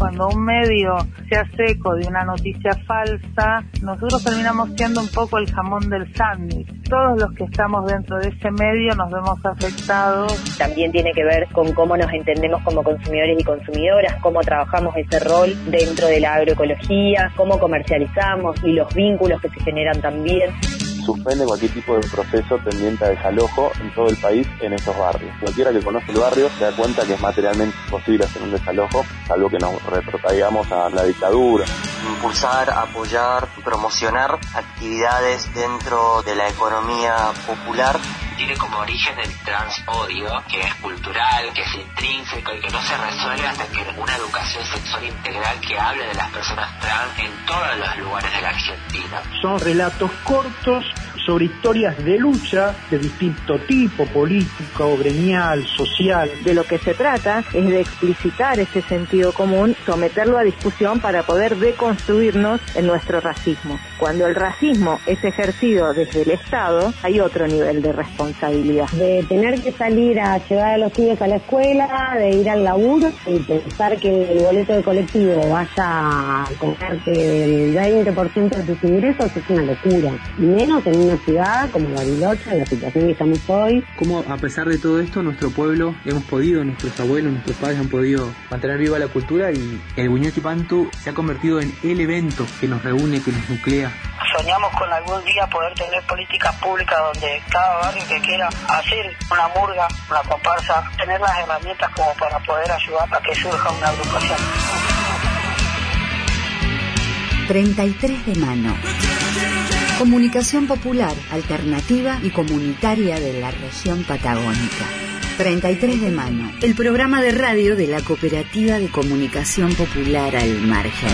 Cuando un medio se hace eco de una noticia falsa, nosotros terminamos siendo un poco el jamón del sándwich. Todos los que estamos dentro de ese medio nos vemos afectados. También tiene que ver con cómo nos entendemos como consumidores y consumidoras, cómo trabajamos ese rol dentro de la agroecología, cómo comercializamos y los vínculos que se generan también. Suspende cualquier tipo de proceso tendiente a desalojo en todo el país en esos barrios. Cualquiera que conoce el barrio se da cuenta que es materialmente imposible hacer un desalojo, salvo que nos retrotraigamos a la dictadura. Impulsar, apoyar, promocionar actividades dentro de la economía popular. Tiene como origen el transodio, que es cultural, que es intrínseco y que no se resuelve hasta que una educación sexual integral que hable de las personas trans en todos los lugares de la Argentina. Son relatos cortos sobre historias de lucha de distinto tipo, político, gremial, social. De lo que se trata es de explicitar ese sentido común, someterlo a discusión para poder deconstruirnos en nuestro racismo. Cuando el racismo es ejercido desde el Estado, hay otro nivel de responsabilidad. De tener que salir a llevar a los chicos a la escuela, de ir al laburo y pensar que el boleto de colectivo vaya a comerte el 20% de tus ingresos es una locura. Y menos en una ciudad como Bariloche, en la situación que estamos hoy. Como a pesar de todo esto, nuestro pueblo hemos podido, nuestros abuelos, nuestros padres han podido mantener viva la cultura y el Buñuel Pantu se ha convertido en el evento que nos reúne, que nos nuclea. Soñamos con algún día poder tener políticas públicas donde cada barrio que quiera hacer una murga, una comparsa, tener las herramientas como para poder ayudar a que surja una agrupación. 33 de mano. Comunicación popular, alternativa y comunitaria de la región patagónica. 33 de mano, el programa de radio de la Cooperativa de Comunicación Popular Al Margen.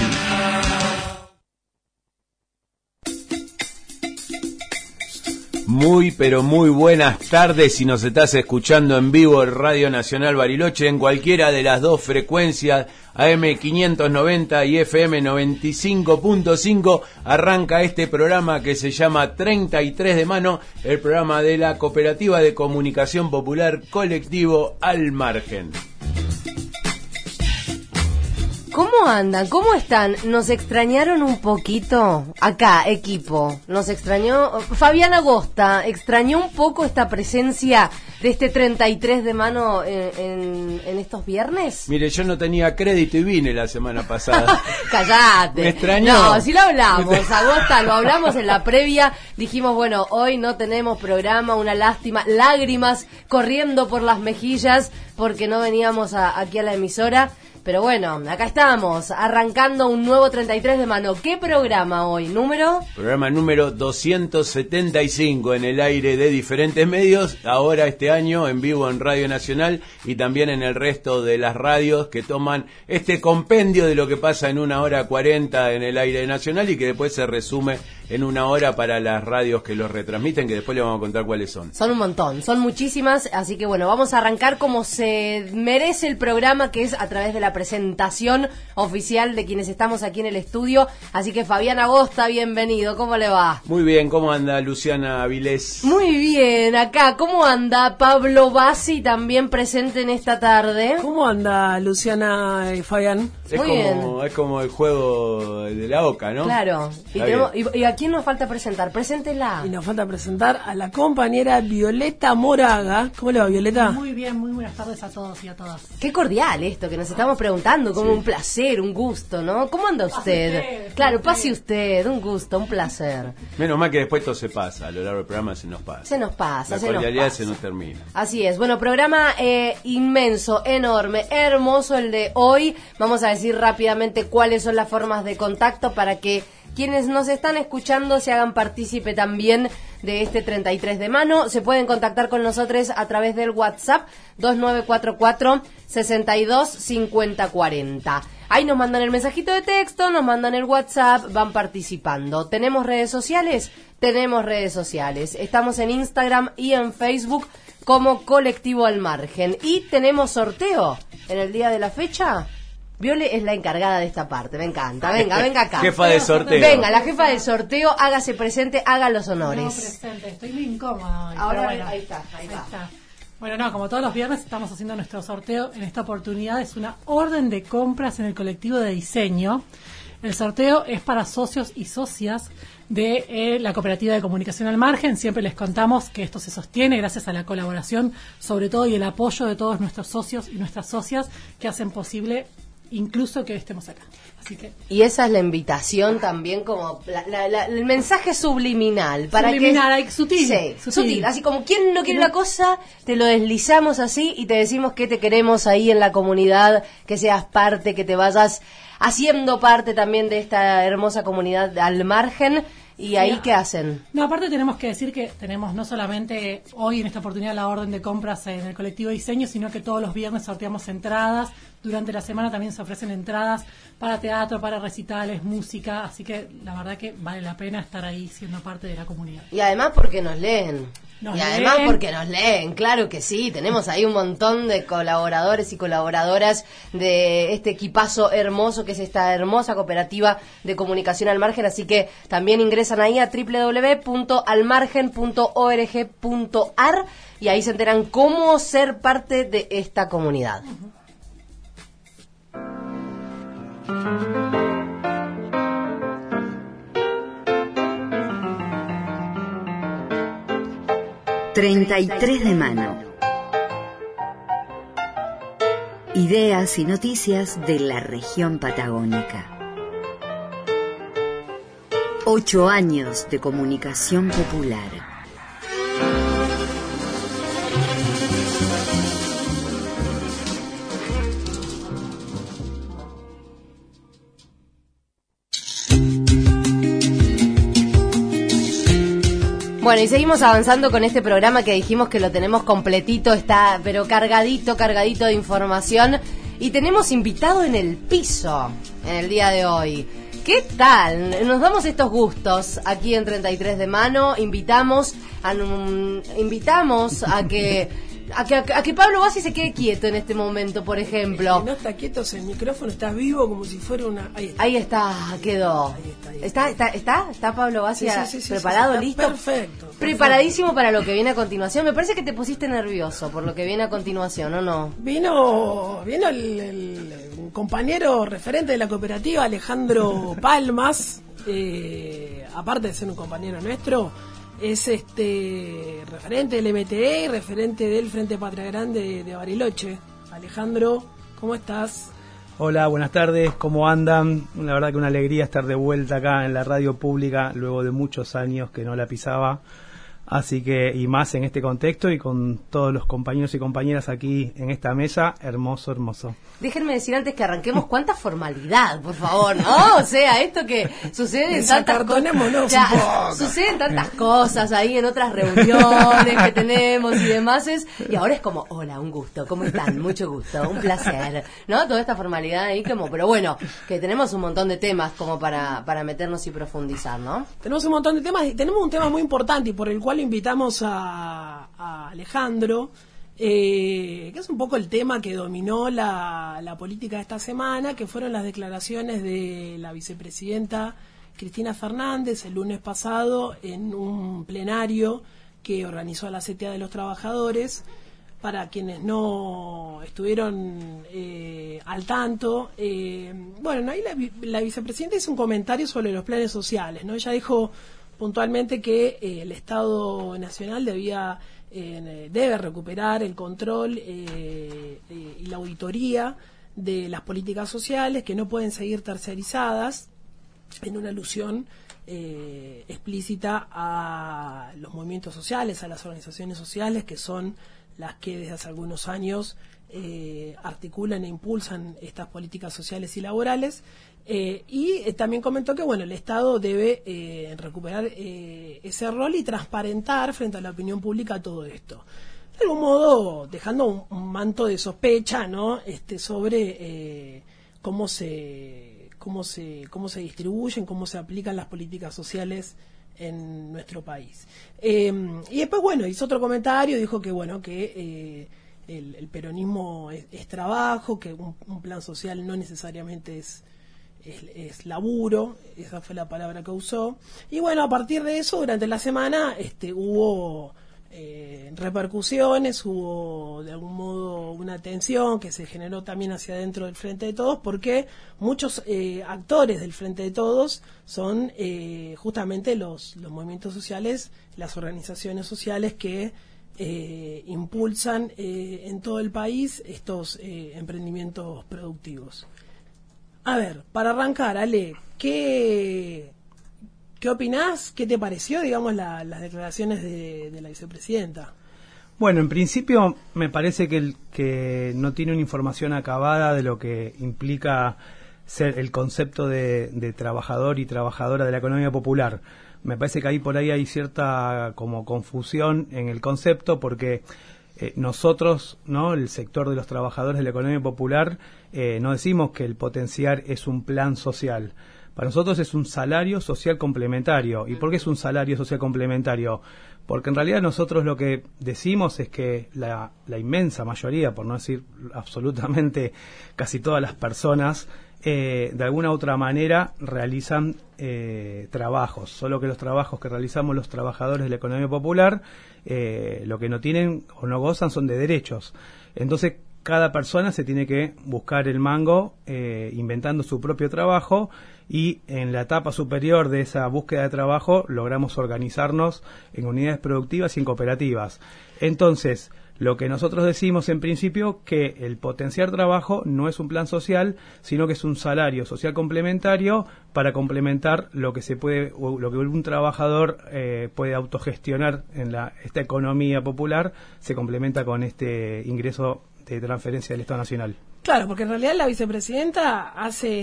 Muy, pero muy buenas tardes si nos estás escuchando en vivo en Radio Nacional Bariloche en cualquiera de las dos frecuencias AM 590 y FM 95.5. Arranca este programa que se llama 33 de mano, el programa de la Cooperativa de Comunicación Popular Colectivo Al Margen. ¿Cómo andan? ¿Cómo están? ¿Nos extrañaron un poquito? Acá, equipo. Nos extrañó... Fabián Agosta, ¿extrañó un poco esta presencia de este 33 de mano en estos viernes? Mire, yo no tenía crédito y vine la semana pasada. ¡Cállate! Me extrañó. No, sí lo hablamos, Agosta, lo hablamos en la previa. Dijimos, bueno, hoy no tenemos programa, una lástima. Lágrimas corriendo por las mejillas porque no veníamos aquí a la emisora. Pero bueno, acá estamos, arrancando un nuevo 33 de mano. ¿Qué programa hoy? ¿Número? Programa número 275 en el aire de diferentes medios. Ahora este año en vivo en Radio Nacional y también en el resto de las radios que toman este compendio de lo que pasa en 1 hora 40 en el aire nacional y que después se resume en 1 hora para las radios que los retransmiten, que después les vamos a contar cuáles son. Son un montón, son muchísimas, así que bueno, vamos a arrancar como se merece el programa, que es a través de la presentación oficial de quienes estamos aquí en el estudio. Así que Fabián Agosta, bienvenido, ¿cómo le va? Muy bien, ¿cómo anda Luciana Avilés? Muy bien, acá, ¿cómo anda Pablo Bassi, también presente en esta tarde? ¿Cómo anda Luciana y Fabián? Es como el juego de la Oca, ¿no? Claro, y a quién nos falta presentar, preséntela. Y nos falta presentar a la compañera Violeta Moraga. ¿Cómo le va, Violeta? Muy bien, muy buenas tardes a todos y a todas. Qué cordial esto que nos estamos preguntando, como un placer, un gusto, ¿no? ¿Cómo anda usted? Claro, pase usted, un gusto, un placer. Menos mal que después todo se pasa, a lo largo del programa se nos pasa. Se nos pasa, la cordialidad se nos termina. Así es, bueno, programa inmenso, enorme, hermoso el de hoy. Vamos a decir rápidamente cuáles son las formas de contacto para que quienes nos están escuchando se hagan partícipe también de este 33 de mano. Se pueden contactar con nosotros a través del WhatsApp 2944 62 50 40. Ahí nos mandan el mensajito de texto, nos mandan el WhatsApp, van participando. ¿Tenemos redes sociales? Tenemos redes sociales. Estamos en Instagram y en Facebook como Colectivo Al Margen. Y tenemos sorteo en el día de la fecha. Viole es la encargada de esta parte, me encanta. Venga acá. Jefa de sorteo. Venga, la jefa del sorteo, hágase presente, haga los honores. No, presente, estoy muy incómoda hoy. Ahora, bueno, ahí está. Bueno, no, como todos los viernes estamos haciendo nuestro sorteo. En esta oportunidad es una orden de compras en el colectivo de diseño. El sorteo es para socios y socias de la Cooperativa de Comunicación al Margen. Siempre les contamos que esto se sostiene gracias a la colaboración, sobre todo, y el apoyo de todos nuestros socios y nuestras socias que hacen posible incluso que estemos acá. Así que... Y esa es la invitación también, como el mensaje subliminal. Para subliminal, que, sutil, sí, sutil. Así como quien no quiere una cosa, te lo deslizamos así y te decimos que te queremos ahí en la comunidad, que seas parte, que te vayas haciendo parte también de esta hermosa comunidad al margen. ¿Y ahí qué hacen? No, aparte tenemos que decir que tenemos no solamente hoy en esta oportunidad la orden de compras en el colectivo de diseño, sino que todos los viernes sorteamos entradas. Durante la semana también se ofrecen entradas para teatro, para recitales, música. Así que la verdad que vale la pena estar ahí siendo parte de la comunidad. Y además porque nos leen. Porque nos leen, claro que sí. Tenemos ahí un montón de colaboradores y colaboradoras de este equipazo hermoso que es esta hermosa cooperativa de comunicación al margen. Así que también ingresan ahí a www.almargen.org.ar y ahí se enteran cómo ser parte de esta comunidad. 33 de mano. Ideas y noticias de la región patagónica. 8 años de comunicación popular. Bueno, y seguimos avanzando con este programa que dijimos que lo tenemos completito, está pero cargadito de información. Y tenemos invitado en el piso en el día de hoy. ¿Qué tal? Nos damos estos gustos aquí en 33 de mano. Invitamos a que Pablo Bassi se quede quieto en este momento, por ejemplo. No está quieto, el micrófono está vivo como si fuera una... Ahí está, quedó. ¿Está Pablo Bassi preparado, está listo? Perfecto. Preparadísimo para lo que viene a continuación. Me parece que te pusiste nervioso por lo que viene a continuación, ¿o no? Vino el compañero referente de la cooperativa, Alejandro Palmas, aparte de ser un compañero nuestro, es referente del MTE y referente del Frente Patria Grande de Bariloche. Alejandro, ¿cómo estás? Hola, buenas tardes, ¿cómo andan? La verdad que una alegría estar de vuelta acá en la radio pública luego de muchos años que no la pisaba. Así que, y más en este contexto y con todos los compañeros y compañeras aquí en esta mesa, hermoso, hermoso. Déjenme decir antes que arranquemos cuánta formalidad, por favor, ¿no? O sea, esto que sucede en tantas cosas, suceden tantas cosas ahí en otras reuniones que tenemos y demás, y ahora es como, hola, un gusto, ¿cómo están? Mucho gusto, un placer, ¿no? Toda esta formalidad ahí como, pero bueno, que tenemos un montón de temas como para meternos y profundizar, ¿no? Tenemos un montón de temas y tenemos un tema muy importante y por el cual invitamos a Alejandro, que es un poco el tema que dominó la política de esta semana, que fueron las declaraciones de la vicepresidenta Cristina Fernández el lunes pasado en un plenario que organizó la CTA de los Trabajadores. Para quienes no estuvieron al tanto, bueno, ahí la vicepresidenta hizo un comentario sobre los planes sociales, ¿no? Ella dijo puntualmente que el Estado Nacional debe recuperar el control y la auditoría de las políticas sociales, que no pueden seguir tercerizadas, en una alusión explícita a los movimientos sociales, a las organizaciones sociales, que son las que desde hace algunos años articulan e impulsan estas políticas sociales y laborales. Y también comentó que el Estado debe recuperar ese rol y transparentar frente a la opinión pública todo esto. De algún modo dejando un manto de sospecha, ¿no? Sobre cómo se distribuyen, cómo se aplican las políticas sociales en nuestro país. Y después, hizo otro comentario, dijo que el peronismo es trabajo, que un plan social no necesariamente es laburo, esa fue la palabra que usó. Y a partir de eso, durante la semana hubo repercusiones, hubo de algún modo una tensión que se generó también hacia adentro del Frente de Todos, porque muchos actores del Frente de Todos son justamente los movimientos sociales, las organizaciones sociales que impulsan en todo el país estos emprendimientos productivos. A ver, para arrancar, Ale, ¿qué opinás? ¿Qué te pareció, digamos, las declaraciones de la vicepresidenta? Bueno, en principio me parece que no tiene una información acabada de lo que implica ser el concepto de trabajador y trabajadora de la economía popular. Me parece que ahí por ahí hay cierta como confusión en el concepto, porque nosotros, ¿no?, el sector de los trabajadores de la economía popular, no decimos que el potenciar es un plan social. Para nosotros es un salario social complementario. ¿Y por qué es un salario social complementario? Porque en realidad nosotros lo que decimos es que la inmensa mayoría, por no decir absolutamente casi todas las personas, de alguna u otra manera realizan trabajos, solo que los trabajos que realizamos los trabajadores de la economía popular, lo que no tienen o no gozan son de derechos. Entonces cada persona se tiene que buscar el mango inventando su propio trabajo, y en la etapa superior de esa búsqueda de trabajo logramos organizarnos en unidades productivas y en cooperativas. Entonces, lo que nosotros decimos en principio, que el potenciar trabajo no es un plan social, sino que es un salario social complementario para complementar lo que lo que un trabajador puede autogestionar en esta economía popular, se complementa con este ingreso de transferencia del Estado Nacional. Claro, porque en realidad la vicepresidenta hace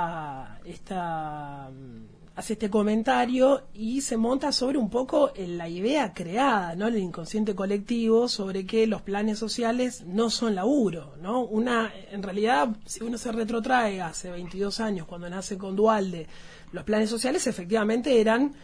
este comentario y se monta sobre un poco la idea creada, ¿no?, el inconsciente colectivo, sobre que los planes sociales no son laburo, ¿no? En realidad, si uno se retrotrae hace 22 años, cuando nace con Duhalde, los planes sociales efectivamente eran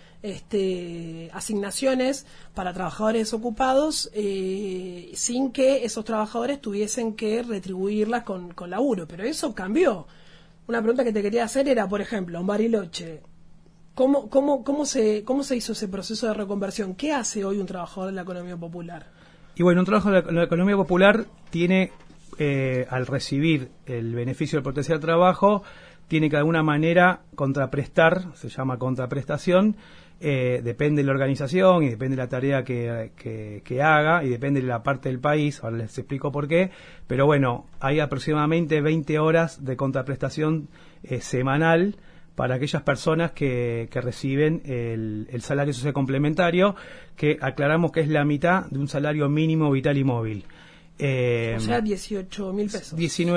asignaciones para trabajadores desocupados, sin que esos trabajadores tuviesen que retribuirlas con laburo. Pero eso cambió. Una pregunta que te quería hacer era, por ejemplo, en Bariloche, ¿cómo se hizo ese proceso de reconversión? ¿Qué hace hoy un trabajador de la economía popular? Y bueno, un trabajador de la economía popular tiene, al recibir el beneficio del potencial trabajo, tiene que de alguna manera contraprestar, se llama contraprestación, depende de la organización y depende de la tarea que haga y depende de la parte del país, ahora les explico por qué, pero bueno, hay aproximadamente 20 horas de contraprestación semanal para aquellas personas que reciben el salario social complementario, que aclaramos que es la mitad de un salario mínimo vital y móvil. O sea, 18.000 pesos.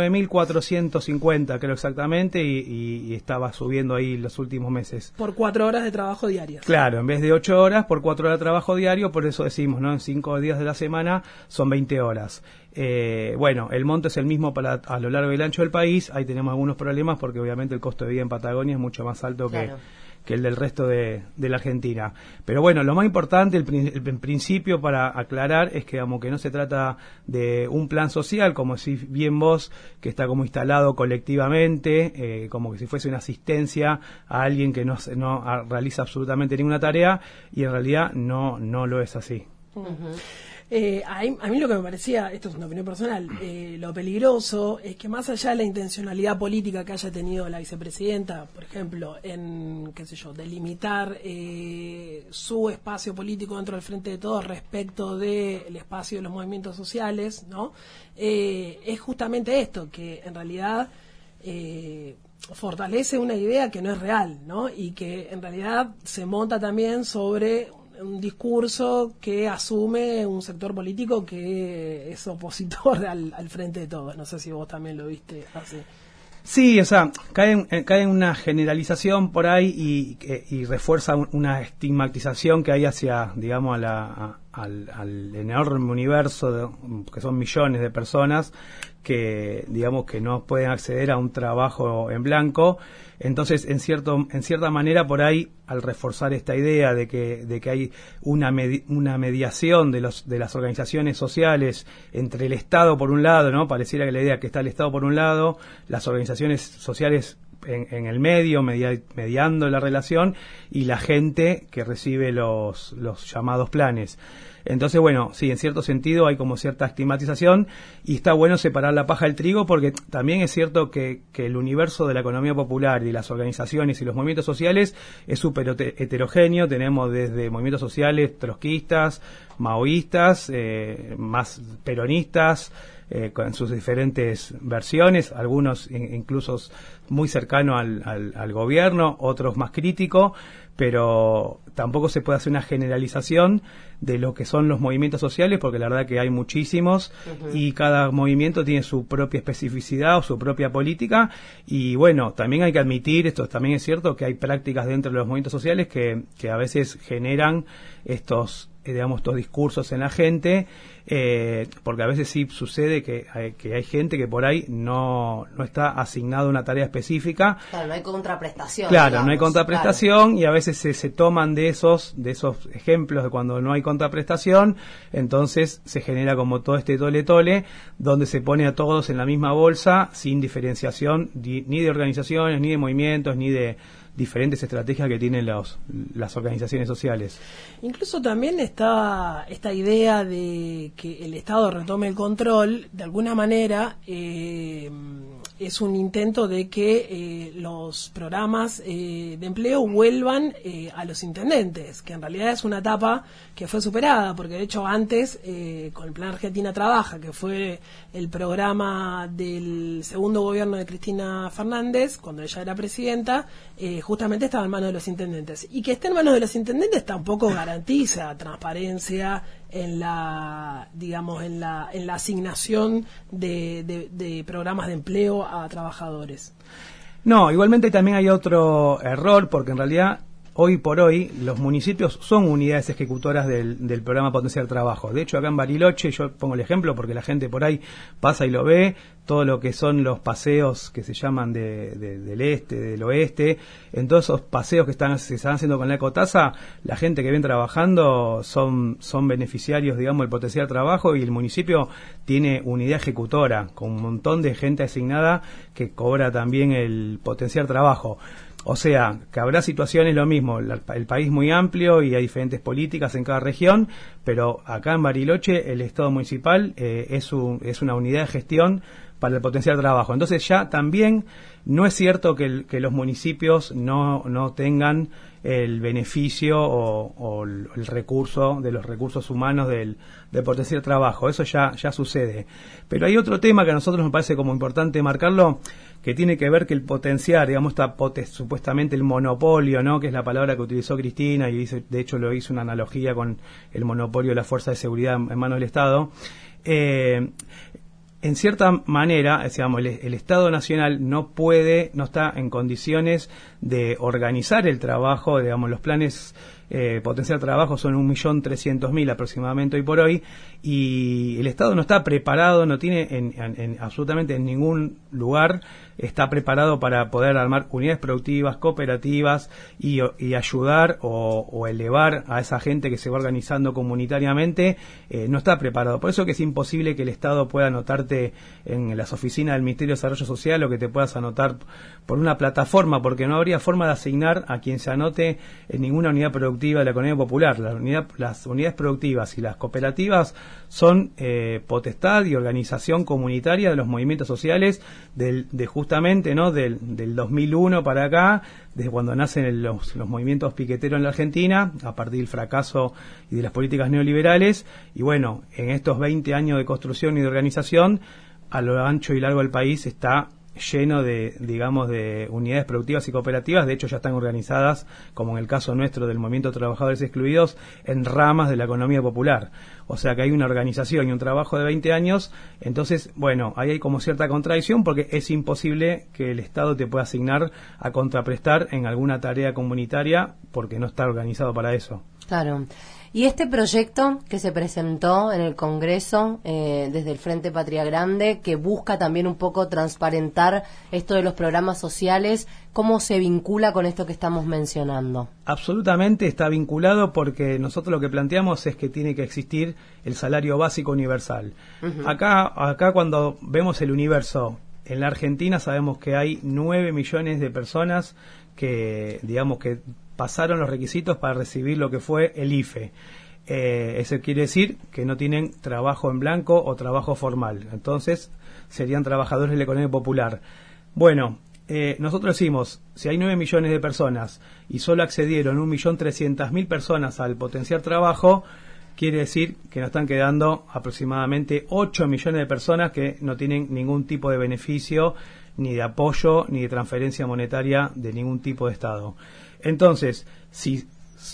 19.450 creo exactamente, y estaba subiendo ahí los últimos meses. Por 4 horas de trabajo diarias. Claro, en vez de 8 horas, por 4 horas de trabajo diario, por eso decimos, ¿no?, en 5 días de la semana son 20 horas. Bueno, el monto es el mismo a lo largo y el ancho del país. Ahí tenemos algunos problemas porque obviamente el costo de vida en Patagonia es mucho más alto que el del resto de la Argentina. Pero bueno, lo más importante, el principio para aclarar es que, digamos, que no se trata de un plan social, como decís bien vos, que está como instalado colectivamente, como que si fuese una asistencia a alguien que no realiza absolutamente ninguna tarea, y en realidad no lo es así. Uh-huh. A mí lo que me parecía, esto es una opinión personal, lo peligroso es que más allá de la intencionalidad política que haya tenido la vicepresidenta, por ejemplo, en, delimitar su espacio político dentro del Frente de Todos respecto del espacio de los movimientos sociales, ¿no? Es justamente esto, que en realidad fortalece una idea que no es real, ¿no? Y que en realidad se monta también sobre un discurso que asume un sector político que es opositor al Frente de Todos. No sé si vos también lo viste así. Sí, o sea, cae en una generalización por ahí y refuerza una estigmatización que hay hacia, digamos, al enorme universo que son millones de personas que, digamos, que no pueden acceder a un trabajo en blanco. Entonces, en cierta manera, por ahí, al reforzar esta idea de que hay una mediación de las organizaciones sociales entre el Estado por un lado, ¿no? Pareciera que la idea que está el Estado por un lado, las organizaciones sociales en el medio, mediando la relación, y la gente que recibe los llamados planes. Entonces, bueno, sí, en cierto sentido hay como cierta estigmatización y está bueno separar la paja del trigo, porque también es cierto que el universo de la economía popular y de las organizaciones y los movimientos sociales es súper heterogéneo. Tenemos desde movimientos sociales trotskistas, maoístas, más peronistas, con sus diferentes versiones, algunos incluso muy cercanos al gobierno, otros más críticos, pero tampoco se puede hacer una generalización de lo que son los movimientos sociales, porque la verdad que hay muchísimos y cada movimiento tiene su propia especificidad o su propia política. Y bueno, también hay que admitir, esto también es cierto, que hay prácticas dentro de los movimientos sociales que a veces generan estos discursos en la gente, porque a veces sí sucede que hay gente que por ahí no está asignada una tarea específica. Claro, no hay contraprestación. Claro, digamos, no hay contraprestación, y a veces se toman de esos ejemplos de cuando no hay contraprestación, entonces se genera como todo este tole-tole, donde se pone a todos en la misma bolsa, sin diferenciación ni de organizaciones, ni de movimientos, ni de diferentes estrategias que tienen las organizaciones sociales. Incluso también está esta idea de que el Estado retome el control, de alguna manera es un intento de que los programas de empleo vuelvan a los intendentes, que en realidad es una etapa que fue superada, porque de hecho antes, con el Plan Argentina Trabaja, que fue el programa del segundo gobierno de Cristina Fernández, cuando ella era presidenta, justamente estaba en manos de los intendentes. Y que esté en manos de los intendentes tampoco garantiza transparencia en la asignación de programas de empleo a trabajadores. No, igualmente también hay otro error, porque en realidad hoy por hoy los municipios son unidades ejecutoras del programa Potenciar Trabajo. De hecho, acá en Bariloche, yo pongo el ejemplo porque la gente por ahí pasa y lo ve, todo lo que son los paseos que se llaman del este, del oeste, en todos esos paseos que se están haciendo con la ecotasa, la gente que viene trabajando son beneficiarios, digamos, del Potenciar Trabajo, y el municipio tiene unidad ejecutora con un montón de gente asignada que cobra también el Potenciar Trabajo. O sea, que habrá situaciones lo mismo, el país muy amplio y hay diferentes políticas en cada región, pero acá en Bariloche el Estado municipal es una unidad de gestión para el Potenciar Trabajo. Entonces ya también no es cierto que los municipios no tengan el beneficio o el recurso de los recursos humanos del Potenciar Trabajo. Eso ya sucede. Pero hay otro tema que a nosotros nos parece como importante marcarlo, que tiene que ver que el potenciar, digamos, supuestamente el monopolio, ¿no?, que es la palabra que utilizó Cristina, y de hecho lo hizo una analogía con el monopolio de la fuerza de seguridad en manos del Estado. En cierta manera, digamos, el Estado Nacional no está en condiciones de organizar el trabajo. Digamos, los planes Potenciar Trabajo son 1.300.000 aproximadamente hoy por hoy, y el Estado no está preparado, no tiene absolutamente en ningún lugar está preparado para poder armar unidades productivas, cooperativas y ayudar o elevar a esa gente que se va organizando comunitariamente. No está preparado. Por eso que es imposible que el Estado pueda anotarte en las oficinas del Ministerio de Desarrollo Social, o que te puedas anotar por una plataforma, porque no habría forma de asignar a quien se anote en ninguna unidad productiva de la economía popular. Las unidades productivas y las cooperativas son potestad y organización comunitaria de los movimientos sociales justamente, ¿no?, del 2001 para acá, desde cuando nacen los movimientos piqueteros en la Argentina, a partir del fracaso y de las políticas neoliberales. Y bueno, en estos 20 años de construcción y de organización, a lo ancho y largo del país está lleno de unidades productivas y cooperativas. De hecho, ya están organizadas, como en el caso nuestro del Movimiento de Trabajadores Excluidos, en ramas de la economía popular. O sea que hay una organización y un trabajo de 20 años. Entonces, bueno, ahí hay como cierta contradicción, porque es imposible que el Estado te pueda asignar a contraprestar en alguna tarea comunitaria, porque no está organizado para eso. Claro. Y este proyecto que se presentó en el Congreso desde el Frente Patria Grande, que busca también un poco transparentar esto de los programas sociales, ¿cómo se vincula con esto que estamos mencionando? Absolutamente está vinculado, porque nosotros lo que planteamos es que tiene que existir el salario básico universal. Uh-huh. Acá cuando vemos el universo en la Argentina sabemos que hay 9 millones de personas que, digamos, que pasaron los requisitos para recibir lo que fue el IFE. Eso quiere decir que no tienen trabajo en blanco o trabajo formal. Entonces, serían trabajadores de la economía popular. Bueno, nosotros decimos, si hay 9 millones de personas y solo accedieron 1.300.000 personas al potenciar trabajo, quiere decir que nos están quedando aproximadamente 8 millones de personas que no tienen ningún tipo de beneficio, ni de apoyo, ni de transferencia monetaria de ningún tipo de Estado. Entonces, si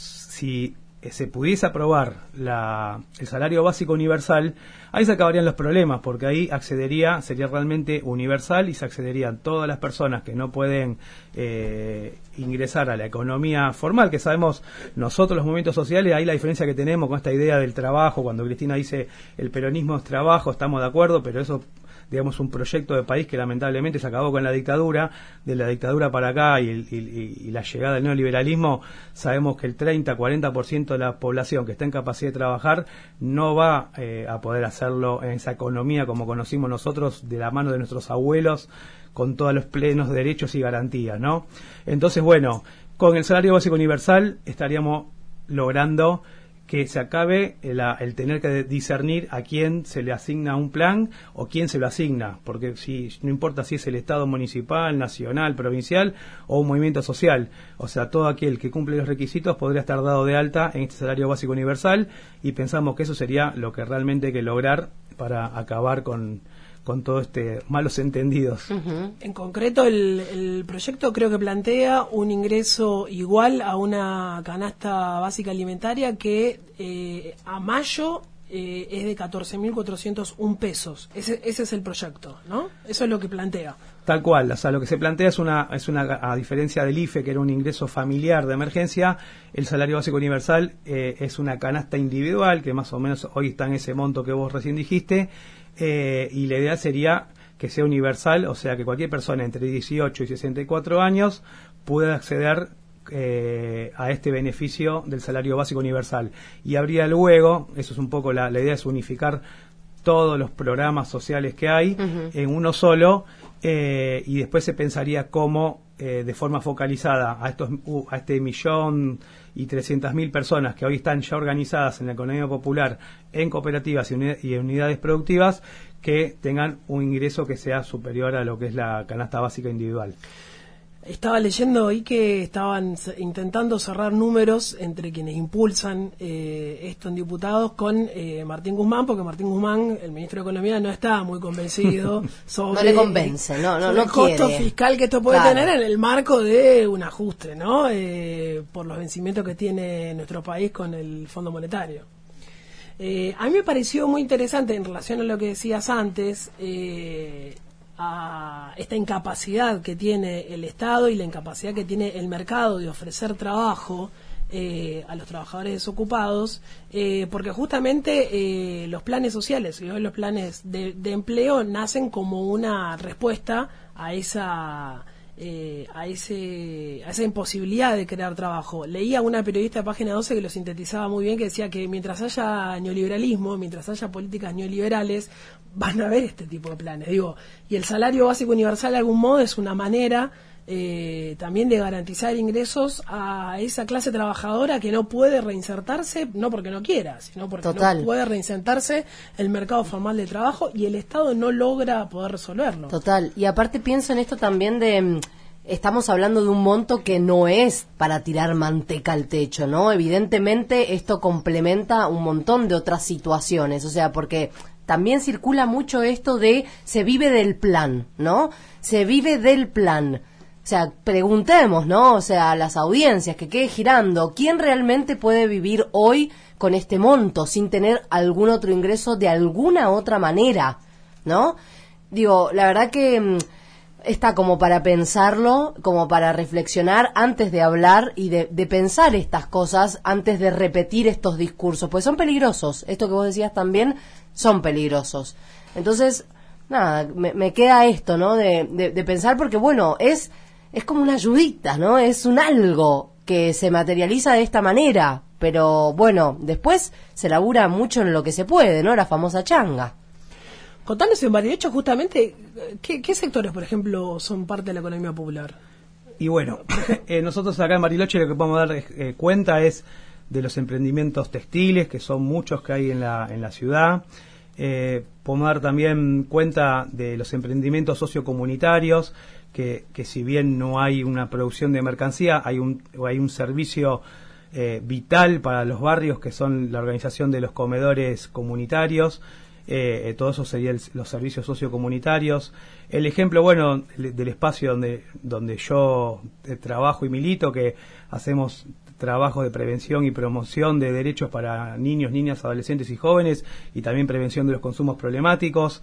se pudiese aprobar el salario básico universal, ahí se acabarían los problemas, porque ahí sería realmente universal y se accederían todas las personas que no pueden ingresar a la economía formal, que sabemos nosotros los movimientos sociales, ahí la diferencia que tenemos con esta idea del trabajo, cuando Cristina dice el peronismo es trabajo, estamos de acuerdo, pero eso, digamos, un proyecto de país que lamentablemente se acabó con la dictadura. De la dictadura para acá y la llegada del neoliberalismo, sabemos que el 30-40% de la población que está en capacidad de trabajar no va a poder hacerlo en esa economía como conocimos nosotros, de la mano de nuestros abuelos, con todos los plenos derechos y garantías, ¿no? Entonces, bueno, con el salario básico universal estaríamos logrando que se acabe el tener que discernir a quién se le asigna un plan o quién se lo asigna, porque no importa si es el Estado municipal, nacional, provincial o un movimiento social, o sea, todo aquel que cumple los requisitos podría estar dado de alta en este salario básico universal, y pensamos que eso sería lo que realmente hay que lograr para acabar con todos malos entendidos. En concreto, el proyecto creo que plantea un ingreso igual a una canasta básica alimentaria que a mayo es de 14.401 pesos. Ese es el proyecto, ¿no? Eso es lo que plantea. Tal cual, o sea, lo que se plantea es una a diferencia del IFE, que era un ingreso familiar de emergencia, el salario básico universal es una canasta individual, que más o menos hoy está en ese monto que vos recién dijiste, y la idea sería que sea universal, o sea, que cualquier persona entre 18 y 64 años pueda acceder a este beneficio del salario básico universal. Y habría luego, eso es un poco la idea, es unificar todos los programas sociales que hay en uno solo, y después se pensaría cómo de forma focalizada a este 1.300.000 personas que hoy están ya organizadas en la economía popular, en cooperativas y en unidades productivas, que tengan un ingreso que sea superior a lo que es la canasta básica individual. Estaba leyendo hoy que estaban intentando cerrar números entre quienes impulsan esto en diputados con Martín Guzmán, porque Martín Guzmán, el ministro de Economía, no está muy convencido sobre no le convence, sobre el costo fiscal que esto puede tener en el marco de un ajuste, ¿no? Por los vencimientos que tiene nuestro país con el Fondo Monetario. A mí me pareció muy interesante en relación a lo que decías antes, a esta incapacidad que tiene el Estado y la incapacidad que tiene el mercado de ofrecer trabajo a los trabajadores desocupados, porque justamente los planes sociales y los planes de empleo nacen como una respuesta a esa imposibilidad de crear trabajo. Leía a una periodista de Página 12 que lo sintetizaba muy bien, que decía que mientras haya neoliberalismo, mientras haya políticas neoliberales, van a haber este tipo de planes. Y el salario básico universal de algún modo es una manera también de garantizar ingresos a esa clase trabajadora que no puede reinsertarse, no porque no quiera, sino porque no puede reinsertarse en el mercado formal de trabajo, y el Estado no logra poder resolverlo. Total, y aparte pienso en esto también de... Estamos hablando de un monto que no es para tirar manteca al techo, ¿no? Evidentemente esto complementa un montón de otras situaciones, o sea, porque también circula mucho esto de se vive del plan, ¿no? Se vive del plan. O sea, preguntemos, ¿no? O sea, a las audiencias, que quede girando, ¿quién realmente puede vivir hoy con este monto sin tener algún otro ingreso de alguna otra manera, ¿no? La verdad que está como para pensarlo, como para reflexionar antes de hablar y de pensar estas cosas antes de repetir estos discursos, pues son peligrosos. Esto que vos decías también son peligrosos. Entonces, nada, me queda esto, ¿no? De pensar, porque bueno, es como una ayudita, ¿no? Es un algo que se materializa de esta manera, pero bueno, después se labura mucho en lo que se puede, ¿no? La famosa changa. Contanos en Bariloche justamente, ¿qué sectores, por ejemplo, son parte de la economía popular? Y bueno, nosotros acá en Bariloche lo que podemos dar cuenta es de los emprendimientos textiles, que son muchos que hay en la ciudad. Podemos dar también cuenta de los emprendimientos sociocomunitarios, que si bien no hay una producción de mercancía, hay un servicio vital para los barrios, que son la organización de los comedores comunitarios. Todo eso serían los servicios sociocomunitarios. El ejemplo, bueno, del espacio donde yo trabajo y milito, que hacemos trabajo de prevención y promoción de derechos para niños, niñas, adolescentes y jóvenes, y también prevención de los consumos problemáticos.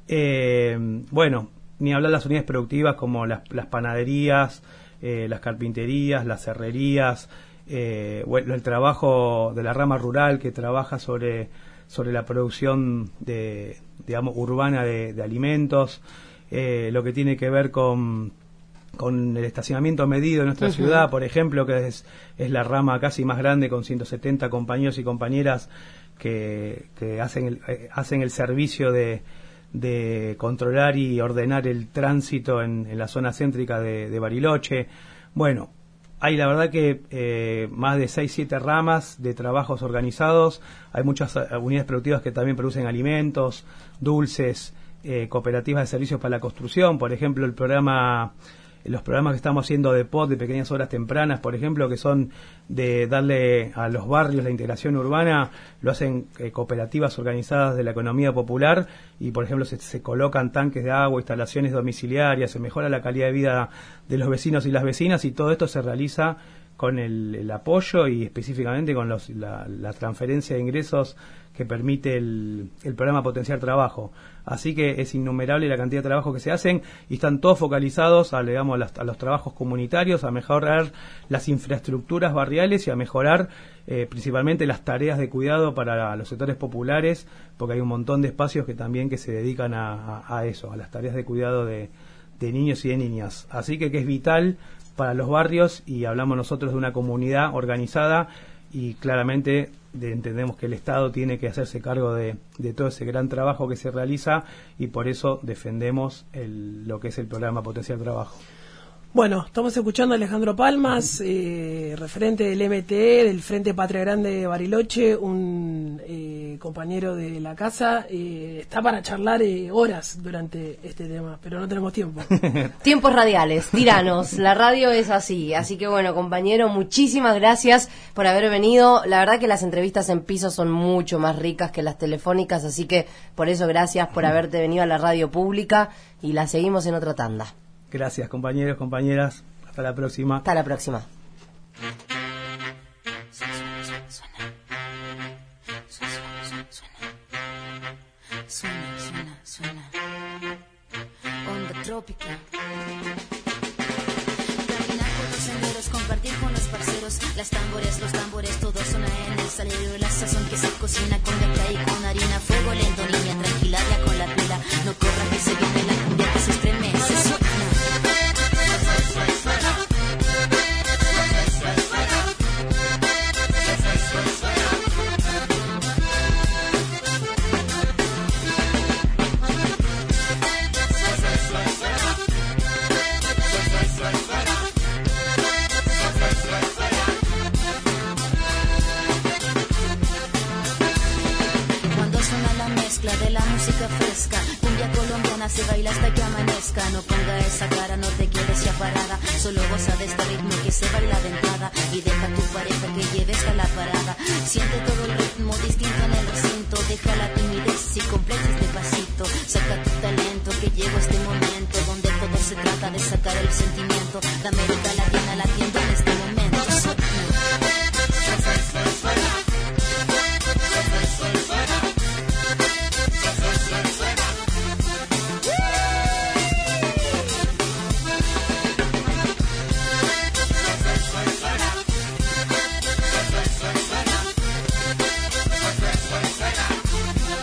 Bueno, ni hablar de las unidades productivas como las panaderías, las carpinterías, las herrerías, bueno, el trabajo de la rama rural que trabaja sobre la producción digamos, urbana de alimentos, lo que tiene que ver con el estacionamiento medido en nuestra ciudad, por ejemplo, que es la rama casi más grande, con 170 compañeros y compañeras que hacen el servicio de controlar y ordenar el tránsito en la zona céntrica de Bariloche. Bueno, hay la verdad que más de 6-7 ramas de trabajos organizados. Hay muchas unidades productivas que también producen alimentos, dulces, cooperativas de servicios para la construcción. Por ejemplo, los programas que estamos haciendo de POT, de pequeñas obras tempranas, por ejemplo, que son de darle a los barrios la integración urbana, lo hacen cooperativas organizadas de la economía popular, y por ejemplo se colocan tanques de agua, instalaciones domiciliarias, se mejora la calidad de vida de los vecinos y las vecinas, y todo esto se realiza con el apoyo y específicamente con la transferencia de ingresos que permite el programa Potenciar Trabajo. Así que es innumerable la cantidad de trabajos que se hacen, y están todos focalizados a los trabajos comunitarios, a mejorar las infraestructuras barriales y a mejorar principalmente las tareas de cuidado para los sectores populares, porque hay un montón de espacios que también que se dedican a eso, a las tareas de cuidado de niños y de niñas. Así que es vital para los barrios, y hablamos nosotros de una comunidad organizada, y claramente entendemos que el Estado tiene que hacerse cargo de todo ese gran trabajo que se realiza, y por eso defendemos lo que es el programa Potenciar Trabajo. Bueno, estamos escuchando a Alejandro Palmas, referente del MTE, del Frente Patria Grande de Bariloche, un compañero de la casa. Está para charlar horas durante este tema, pero no tenemos tiempo. Tiempos radiales, tiranos, la radio es así. Así que bueno, compañero, muchísimas gracias por haber venido. La verdad que las entrevistas en piso son mucho más ricas que las telefónicas, así que por eso gracias por haberte venido a la radio pública, y la seguimos en otra tanda. Gracias, compañeros, compañeras. Hasta la próxima. Hasta la próxima. Suena. Onda trópica. Caminar por los senderos, compartir con los parceros. Las tambores, los tambores, todo suena en el salero. La sazón que se cocina con mezcla y con harina. Fuego lento, niña, tranquila, ya con la pila. No corra que se viene la cumbia que se estremece. De la música fresca, cumbia colombiana se baila hasta que amanezca. No ponga esa cara, no te quedes ya parada. Solo goza de este ritmo que se baila de entrada, y deja a tu pareja que lleve hasta la parada. Siente todo el ritmo distinto en el recinto. Deja la timidez y completes despacito. Saca tu talento, que llegó este momento donde todo se trata de sacar el sentimiento. La América Latina latiendo en este momento.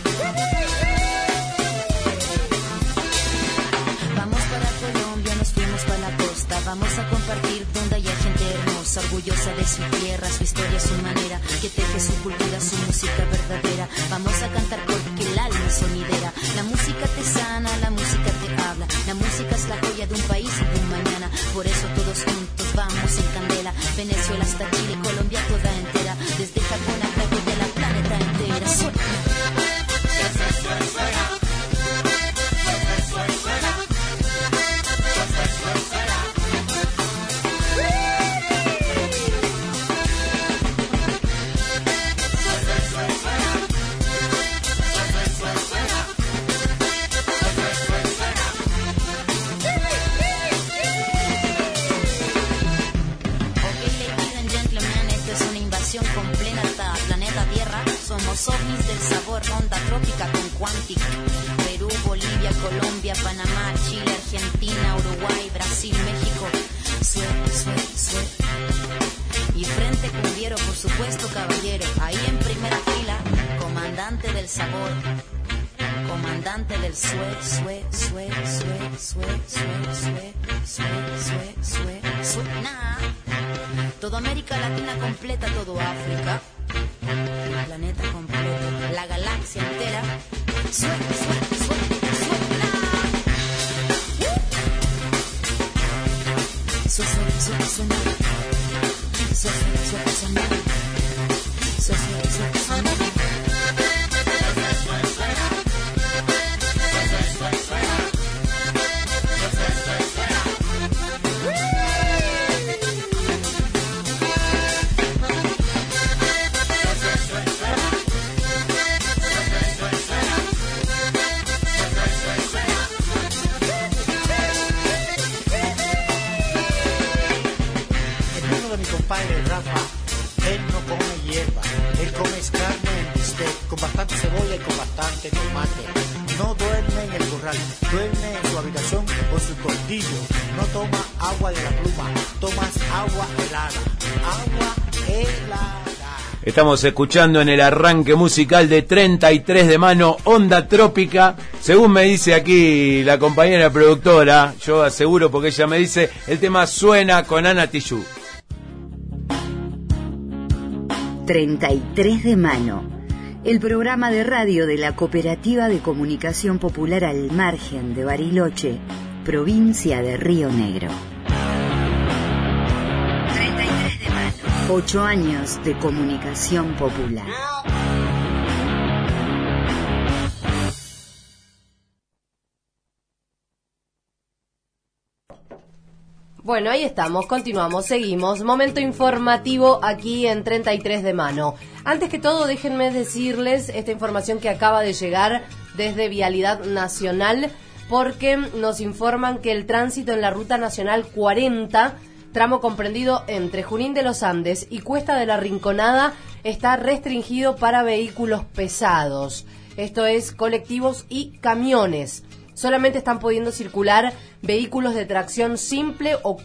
Vamos para Colombia, nos fuimos vamos para la costa, vamos a compartir donde haya gente hermosa, orgullosa de su tierra, su historia, su manera, que teje su cultura, su música verdadera. Vamos a cantar porque el alma es sonidera. La música te sana, la música te habla. La música es la joya de un país y de un mañana. Por eso todos juntos vamos en candela. Venezuela hasta Chile, Colombia toda entera. Desde Japón a Perú, de la planeta entera. completa, planeta Tierra. Somos ovnis del sabor, onda trópica con Quantic. Perú, Bolivia, Colombia, Panamá, Chile, Argentina, Uruguay, Brasil, México. Sué. Y frente cumbiero, por supuesto, caballero. Ahí en primera fila, comandante del sabor. Comandante del sué. Nah. Toda América Latina completa, todo África. El planeta completo, la galaxia entera. Sué. Padre Rafa, él no come hierba, él come carne en bistec, con bastante cebolla y con bastante tomate. No duerme en el corral, duerme en su habitación con su cortillo. No toma agua de la pluma, tomas agua helada. Estamos escuchando en el arranque musical de 33 de mano, Onda Trópica. Según me dice aquí la compañera productora, yo aseguro porque ella me dice, el tema Suena con Ana Tijoux. 33 de mano, el programa de radio de la Cooperativa de Comunicación Popular Al Margen de Bariloche, provincia de Río Negro. 33 de mano, 8 años de comunicación popular. Bueno, ahí estamos, continuamos, seguimos. Momento informativo aquí en 33 de mano. Antes que todo, déjenme decirles esta información que acaba de llegar desde Vialidad Nacional, porque nos informan que el tránsito en la Ruta Nacional 40, tramo comprendido entre Junín de los Andes y Cuesta de la Rinconada, está restringido para vehículos pesados. Esto es colectivos y camiones. Solamente están pudiendo circular vehículos de tracción simple o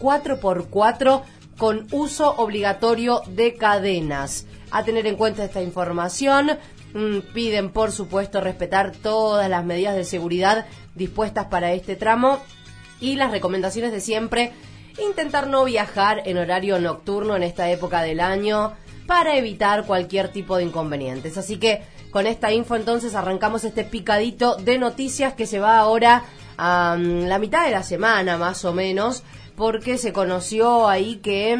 4x4 con uso obligatorio de cadenas. A tener en cuenta esta información, piden por supuesto respetar todas las medidas de seguridad dispuestas para este tramo y las recomendaciones de siempre, intentar no viajar en horario nocturno en esta época del año para evitar cualquier tipo de inconvenientes. Así que con esta info entonces arrancamos este picadito de noticias que se va ahora a la mitad de la semana más o menos, porque se conoció ahí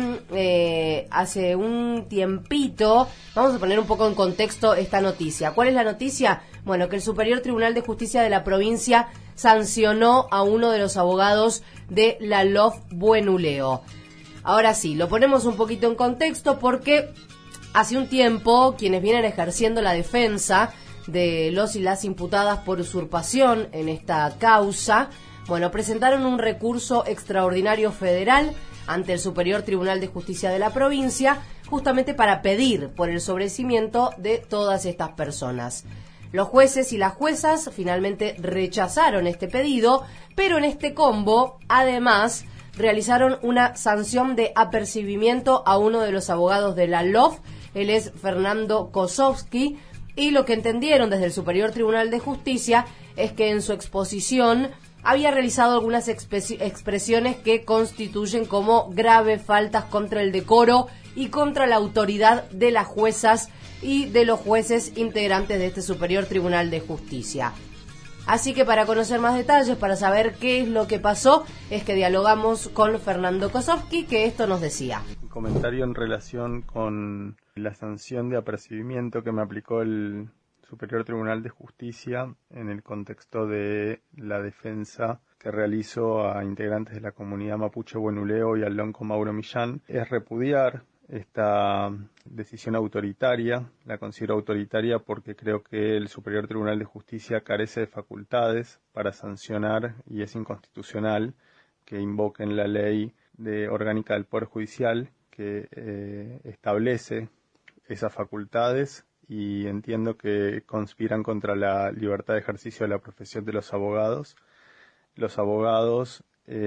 que hace un tiempito, vamos a poner un poco en contexto esta noticia. ¿Cuál es la noticia? Bueno, que el Superior Tribunal de Justicia de la provincia sancionó a uno de los abogados de la LOF Buenuleo. Ahora sí, lo ponemos un poquito en contexto porque hace un tiempo quienes vienen ejerciendo la defensa de los y las imputadas por usurpación en esta causa, bueno, presentaron un recurso extraordinario federal ante el Superior Tribunal de Justicia de la provincia, justamente para pedir por el sobreseimiento de todas estas personas. Los jueces y las juezas finalmente rechazaron este pedido, pero en este combo, además, realizaron una sanción de apercibimiento a uno de los abogados de la LOF. Él es Fernando Kosowski, y lo que entendieron desde el Superior Tribunal de Justicia es que en su exposición había realizado algunas expresiones que constituyen como graves faltas contra el decoro y contra la autoridad de las juezas y de los jueces integrantes de este Superior Tribunal de Justicia. Así que para conocer más detalles, para saber qué es lo que pasó, es que dialogamos con Fernando Kosovsky, que esto nos decía. Un comentario en relación con la sanción de apercibimiento que me aplicó el Superior Tribunal de Justicia en el contexto de la defensa que realizo a integrantes de la comunidad mapuche Huenuleo y al lonco Mauro Millán, es repudiar esta decisión autoritaria. La considero autoritaria porque creo que el Superior Tribunal de Justicia carece de facultades para sancionar y es inconstitucional que invoquen la ley orgánica del Poder Judicial que establece esas facultades, y entiendo que conspiran contra la libertad de ejercicio de la profesión de los abogados. Los abogados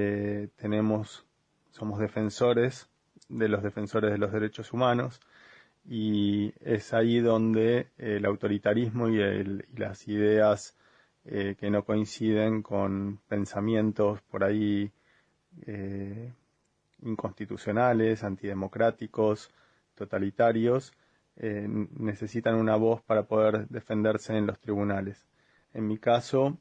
somos defensores de los defensores derechos humanos, y es ahí donde el autoritarismo y las ideas que no coinciden con pensamientos por ahí inconstitucionales, antidemocráticos, totalitarios, necesitan una voz para poder defenderse en los tribunales. En mi caso,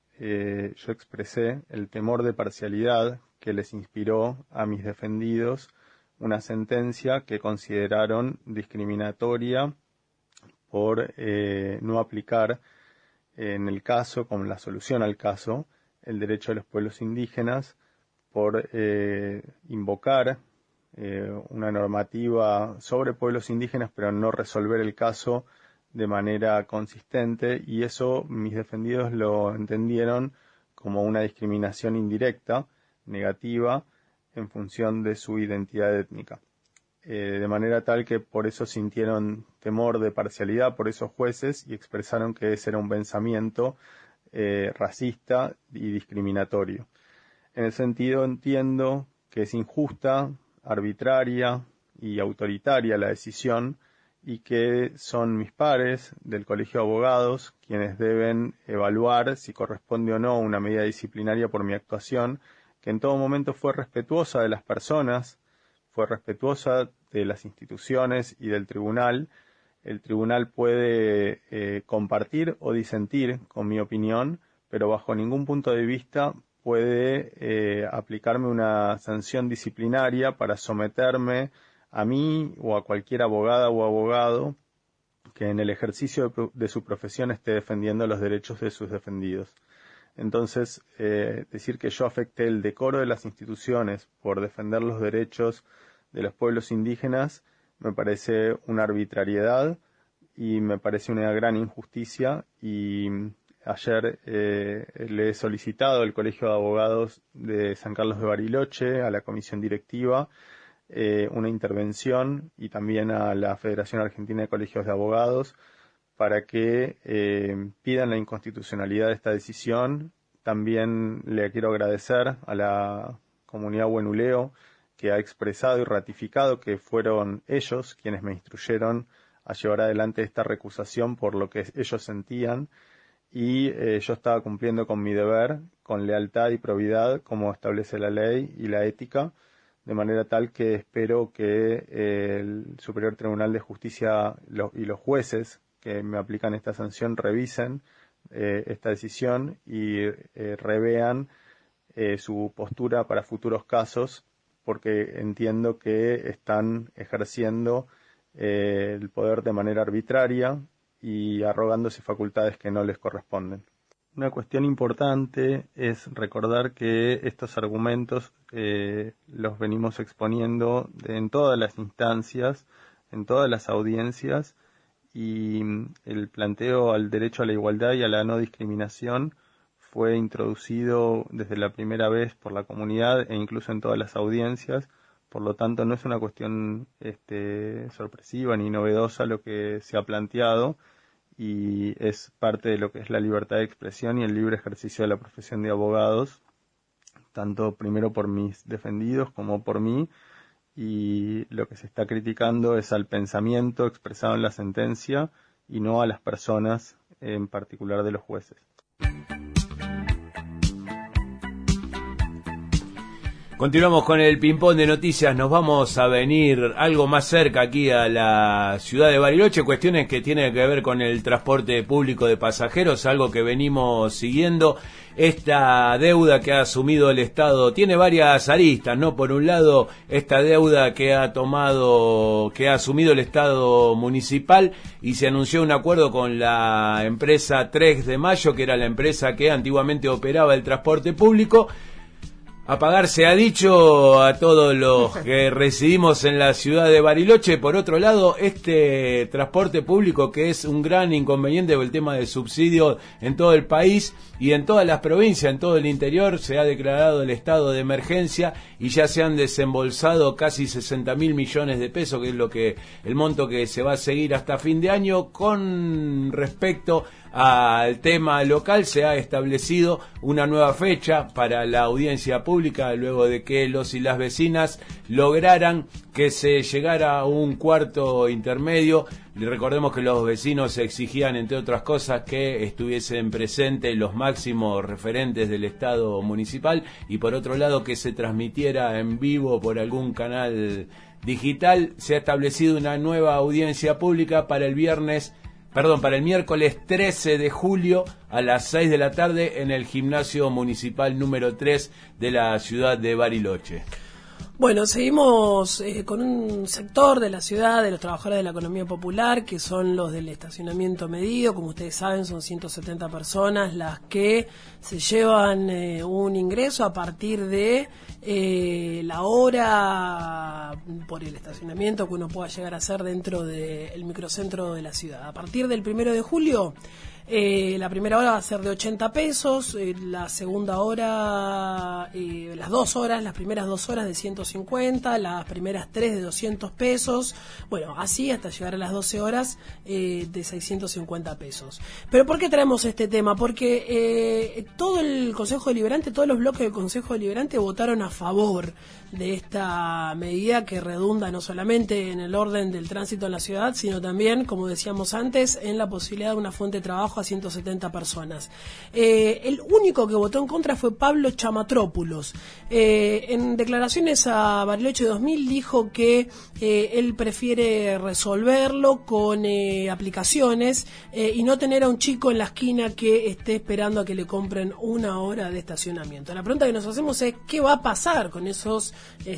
yo expresé el temor de parcialidad que les inspiró a mis defendidos una sentencia que consideraron discriminatoria por no aplicar en el caso, como la solución al caso, el derecho de los pueblos indígenas, por invocar una normativa sobre pueblos indígenas, pero no resolver el caso de manera consistente, y eso mis defendidos lo entendieron como una discriminación indirecta, negativa, en función de su identidad étnica. De manera tal que por eso sintieron temor de parcialidad por esos jueces y expresaron que ese era un pensamiento racista y discriminatorio. En el sentido entiendo que es injusta, arbitraria y autoritaria la decisión, y que son mis pares del Colegio de Abogados quienes deben evaluar si corresponde o no una medida disciplinaria por mi actuación, que en todo momento fue respetuosa de las personas, fue respetuosa de las instituciones y del tribunal. El tribunal puede compartir o disentir con mi opinión, pero bajo ningún punto de vista puede aplicarme una sanción disciplinaria para someterme a mí o a cualquier abogada o abogado que en el ejercicio de su profesión esté defendiendo los derechos de sus defendidos. Entonces, decir que yo afecté el decoro de las instituciones por defender los derechos de los pueblos indígenas me parece una arbitrariedad y me parece una gran injusticia, y ayer le he solicitado al Colegio de Abogados de San Carlos de Bariloche, a la comisión directiva, una intervención, y también a la Federación Argentina de Colegios de Abogados, para que pidan la inconstitucionalidad de esta decisión. También le quiero agradecer a la comunidad Huenuleo, que ha expresado y ratificado que fueron ellos quienes me instruyeron a llevar adelante esta recusación por lo que ellos sentían, y yo estaba cumpliendo con mi deber, con lealtad y probidad, como establece la ley y la ética, de manera tal que espero que el Superior Tribunal de Justicia y los jueces que me aplican esta sanción revisen esta decisión y revean su postura para futuros casos, porque entiendo que están ejerciendo el poder de manera arbitraria y arrogándose facultades que no les corresponden. Una cuestión importante es recordar que estos argumentos los venimos exponiendo en todas las instancias, en todas las audiencias, y el planteo al derecho a la igualdad y a la no discriminación fue introducido desde la primera vez por la comunidad e incluso en todas las audiencias. Por lo tanto, no es una cuestión sorpresiva ni novedosa lo que se ha planteado, y es parte de lo que es la libertad de expresión y el libre ejercicio de la profesión de abogados, tanto primero por mis defendidos como por mí, y lo que se está criticando es al pensamiento expresado en la sentencia y no a las personas, en particular de los jueces. Continuamos con el ping-pong de noticias. Nos vamos a venir algo más cerca aquí a la ciudad de Bariloche. Cuestiones que tienen que ver con el transporte público de pasajeros, algo que venimos siguiendo. Esta deuda que ha asumido el Estado tiene varias aristas, ¿no? Por un lado, esta deuda que ha asumido el Estado municipal, y se anunció un acuerdo con la empresa 3 de Mayo, que era la empresa que antiguamente operaba el transporte público. A pagar se ha dicho a todos los que residimos en la ciudad de Bariloche. Por otro lado, este transporte público, que es un gran inconveniente por el tema de subsidios en todo el país y en todas las provincias, en todo el interior, se ha declarado el estado de emergencia y ya se han desembolsado casi 60.000 millones de pesos, que es el monto que se va a seguir hasta fin de año. Con respecto al tema local, se ha establecido una nueva fecha para la audiencia pública luego de que los y las vecinas lograran que se llegara a un cuarto intermedio. Recordemos que los vecinos exigían, entre otras cosas, que estuviesen presentes los máximos referentes del Estado municipal y, por otro lado, que se transmitiera en vivo por algún canal digital. Se ha establecido una nueva audiencia pública para el miércoles 13 de julio a las 6 de la tarde en el gimnasio municipal número 3 de la ciudad de Bariloche. Bueno, seguimos con un sector de la ciudad, de los trabajadores de la economía popular, que son los del estacionamiento medido. Como ustedes saben, son 170 personas las que se llevan un ingreso a partir de la hora por el estacionamiento que uno pueda llegar a hacer dentro del microcentro de la ciudad. A partir del 1 de julio, la primera hora va a ser de 80 pesos, la segunda hora, las primeras 2 horas de 150, las primeras 3 de 200 pesos, bueno, así hasta llegar a las 12 horas de 650 pesos. Pero ¿por qué traemos este tema? Porque todo el Consejo Deliberante, todos los bloques del Consejo Deliberante votaron a favor de esta medida que redunda no solamente en el orden del tránsito en la ciudad, sino también, como decíamos antes, en la posibilidad de una fuente de trabajo a 170 personas. El único que votó en contra fue Pablo Chamatrópulos. En declaraciones a Bariloche 2000 dijo que él prefiere resolverlo con aplicaciones y no tener a un chico en la esquina que esté esperando a que le compren 1 hora de estacionamiento. La pregunta que nos hacemos es ¿qué va a pasar con esos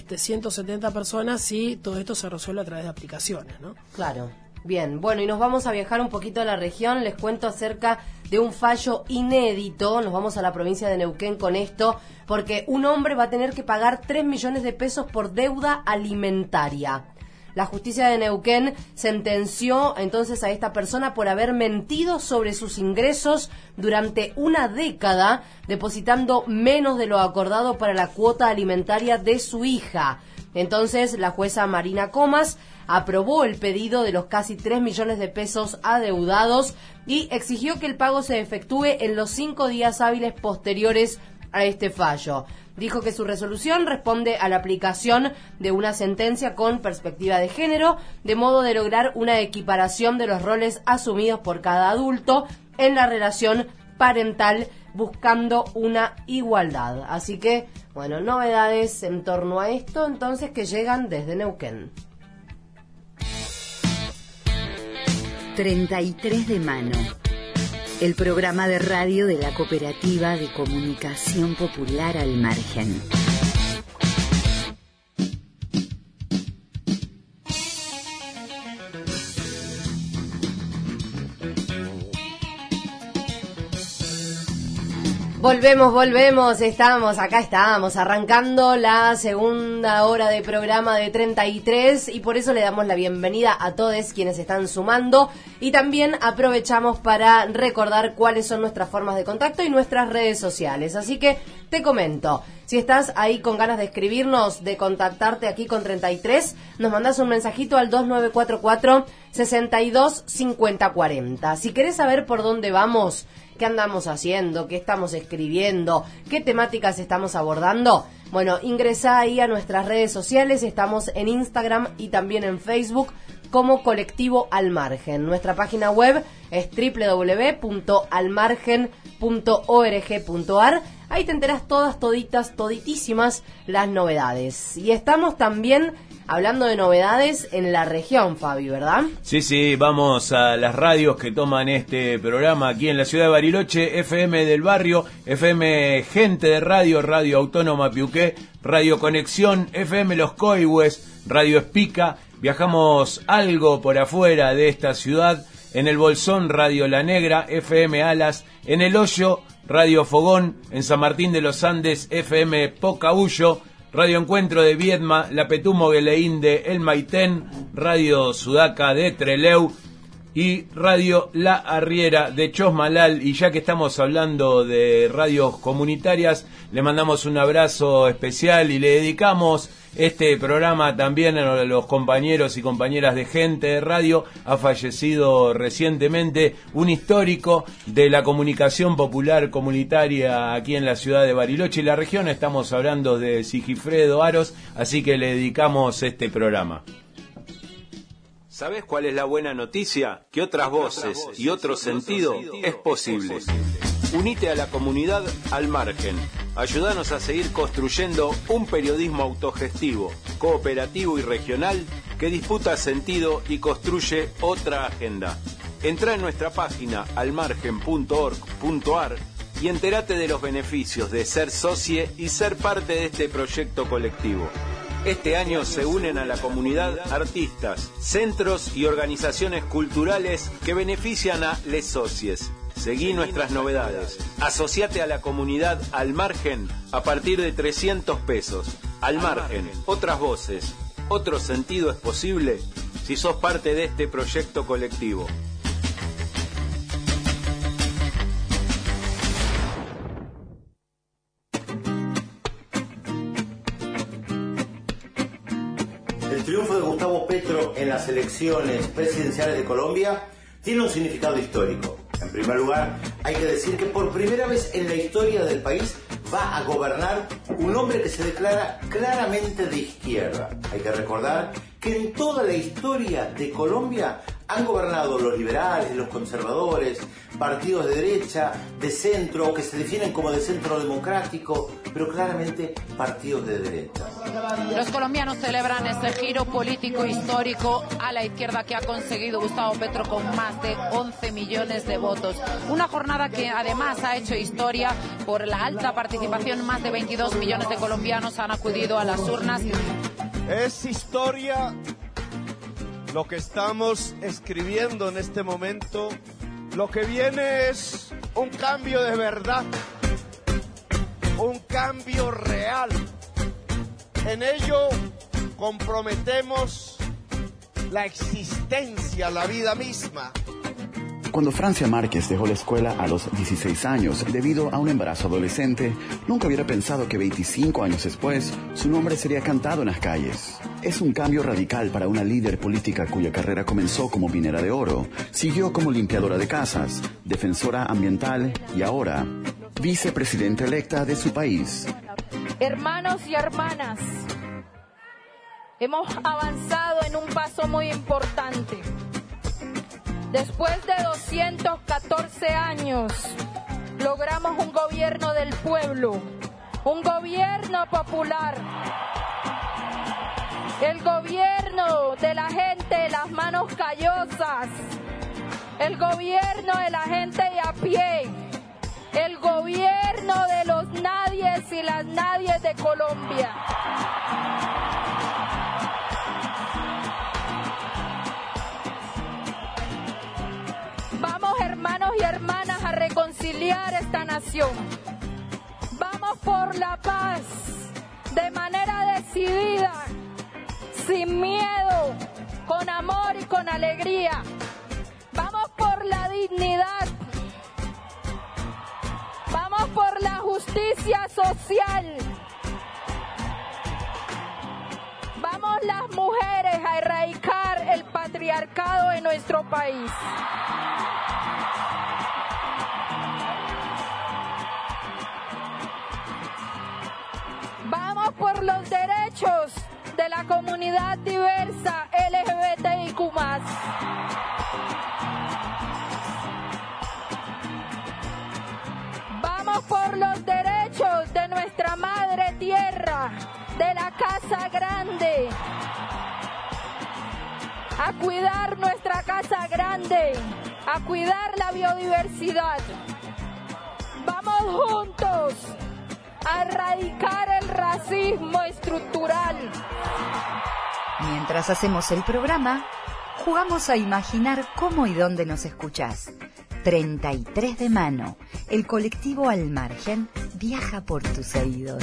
170 personas si todo esto se resuelve a través de aplicaciones, ¿no? Claro. Bien, bueno, y nos vamos a viajar un poquito a la región. Les cuento acerca de un fallo inédito. Nos vamos a la provincia de Neuquén con esto, porque un hombre va a tener que pagar 3 millones de pesos por deuda alimentaria. La justicia de Neuquén sentenció entonces a esta persona por haber mentido sobre sus ingresos durante una década, depositando menos de lo acordado para la cuota alimentaria de su hija. Entonces, la jueza Marina Comas aprobó el pedido de los casi 3 millones de pesos adeudados y exigió que el pago se efectúe en los 5 días hábiles posteriores a este fallo. Dijo que su resolución responde a la aplicación de una sentencia con perspectiva de género, de modo de lograr una equiparación de los roles asumidos por cada adulto en la relación parental, buscando una igualdad. Así que, bueno, novedades en torno a esto, entonces, que llegan desde Neuquén. 33 de mano. El programa de radio de la Cooperativa de Comunicación Popular Al Margen. Volvemos, estamos arrancando la segunda hora de programa de 33 y por eso le damos la bienvenida a todos quienes están sumando y también aprovechamos para recordar cuáles son nuestras formas de contacto y nuestras redes sociales. Así que te comento, si estás ahí con ganas de escribirnos, de contactarte aquí con 33, nos mandás un mensajito al 2944-625040. Si querés saber por dónde vamos, qué andamos haciendo, qué estamos escribiendo, qué temáticas estamos abordando, bueno, ingresá ahí a nuestras redes sociales. Estamos en Instagram y también en Facebook como Colectivo Al Margen. Nuestra página web es www.almargen.org.ar. Ahí te enterás toditísimas las novedades. Y estamos también hablando de novedades en la región, Fabi, ¿verdad? Sí, vamos a las radios que toman este programa aquí en la ciudad de Bariloche: FM del Barrio, FM Gente de Radio, Radio Autónoma Piuqué, Radio Conexión, FM Los Coihues, Radio Espica. Viajamos algo por afuera de esta ciudad, en el Bolsón, Radio La Negra, FM Alas, en El Hoyo, Radio Fogón, en San Martín de los Andes, FM Pocahuyo, Radio Encuentro de Viedma, La Petumo Gueleín de El Maitén, Radio Sudaca de Trelew y Radio La Arriera de Chosmalal. Y ya que estamos hablando de radios comunitarias, le mandamos un abrazo especial y le dedicamos este programa también a los compañeros y compañeras de Gente de Radio. Ha fallecido recientemente un histórico de la comunicación popular comunitaria aquí en la ciudad de Bariloche y la región. Estamos hablando de Sigifredo Aros, así que le dedicamos este programa. ¿Sabés cuál es la buena noticia? Que otras voces y otro sentido es posible. Unite a la comunidad Al Margen. Ayúdanos a seguir construyendo un periodismo autogestivo, cooperativo y regional que disputa sentido y construye otra agenda. Entrá en nuestra página almargen.org.ar y entérate de los beneficios de ser socie y ser parte de este proyecto colectivo. Este año se unen a la comunidad artistas, centros y organizaciones culturales que benefician a les socies. Seguí nuestras novedades. Asociate a la comunidad Al Margen a partir de 300 pesos. Al Margen, otras voces, otro sentido es posible si sos parte de este proyecto colectivo. El triunfo de Gustavo Petro en las elecciones presidenciales de Colombia tiene un significado histórico. En primer lugar, hay que decir que por primera vez en la historia del país va a gobernar un hombre que se declara claramente de izquierda. Hay que recordar que en toda la historia de Colombia han gobernado los liberales, los conservadores, partidos de derecha, de centro, que se definen como de centro democrático, pero claramente partidos de derecha. Los colombianos celebran este giro político histórico a la izquierda que ha conseguido Gustavo Petro con más de 11 millones de votos. Una jornada que además ha hecho historia por la alta participación. Más de 22 millones de colombianos han acudido a las urnas. Es historia lo que estamos escribiendo en este momento. Lo que viene es un cambio de verdad, un cambio real. En ello comprometemos la existencia, la vida misma. Cuando Francia Márquez dejó la escuela a los 16 años debido a un embarazo adolescente, nunca hubiera pensado que 25 años después su nombre sería cantado en las calles. Es un cambio radical para una líder política cuya carrera comenzó como minera de oro, siguió como limpiadora de casas, defensora ambiental y ahora vicepresidenta electa de su país. Hermanos y hermanas, hemos avanzado en un paso muy importante. Después de 214 años, logramos un gobierno del pueblo, un gobierno popular, el gobierno de la gente de las manos callosas, el gobierno de la gente de a pie, el gobierno de los nadies y las nadies de Colombia. Vamos, hermanos y hermanas, a reconciliar esta nación. Vamos por la paz, de manera decidida, sin miedo, con amor y con alegría. Vamos por la dignidad. Vamos por la justicia social. Vamos las mujeres a erradicar el patriarcado en nuestro país. Vamos por los derechos de la comunidad diversa LGBTIQ+. Vamos por los derechos de la Casa Grande, a cuidar nuestra Casa Grande, a cuidar la biodiversidad. Vamos juntos a erradicar el racismo estructural. Mientras hacemos el programa, jugamos a imaginar cómo y dónde nos escuchás. 33 de mano, el colectivo Al Margen viaja por tus oídos.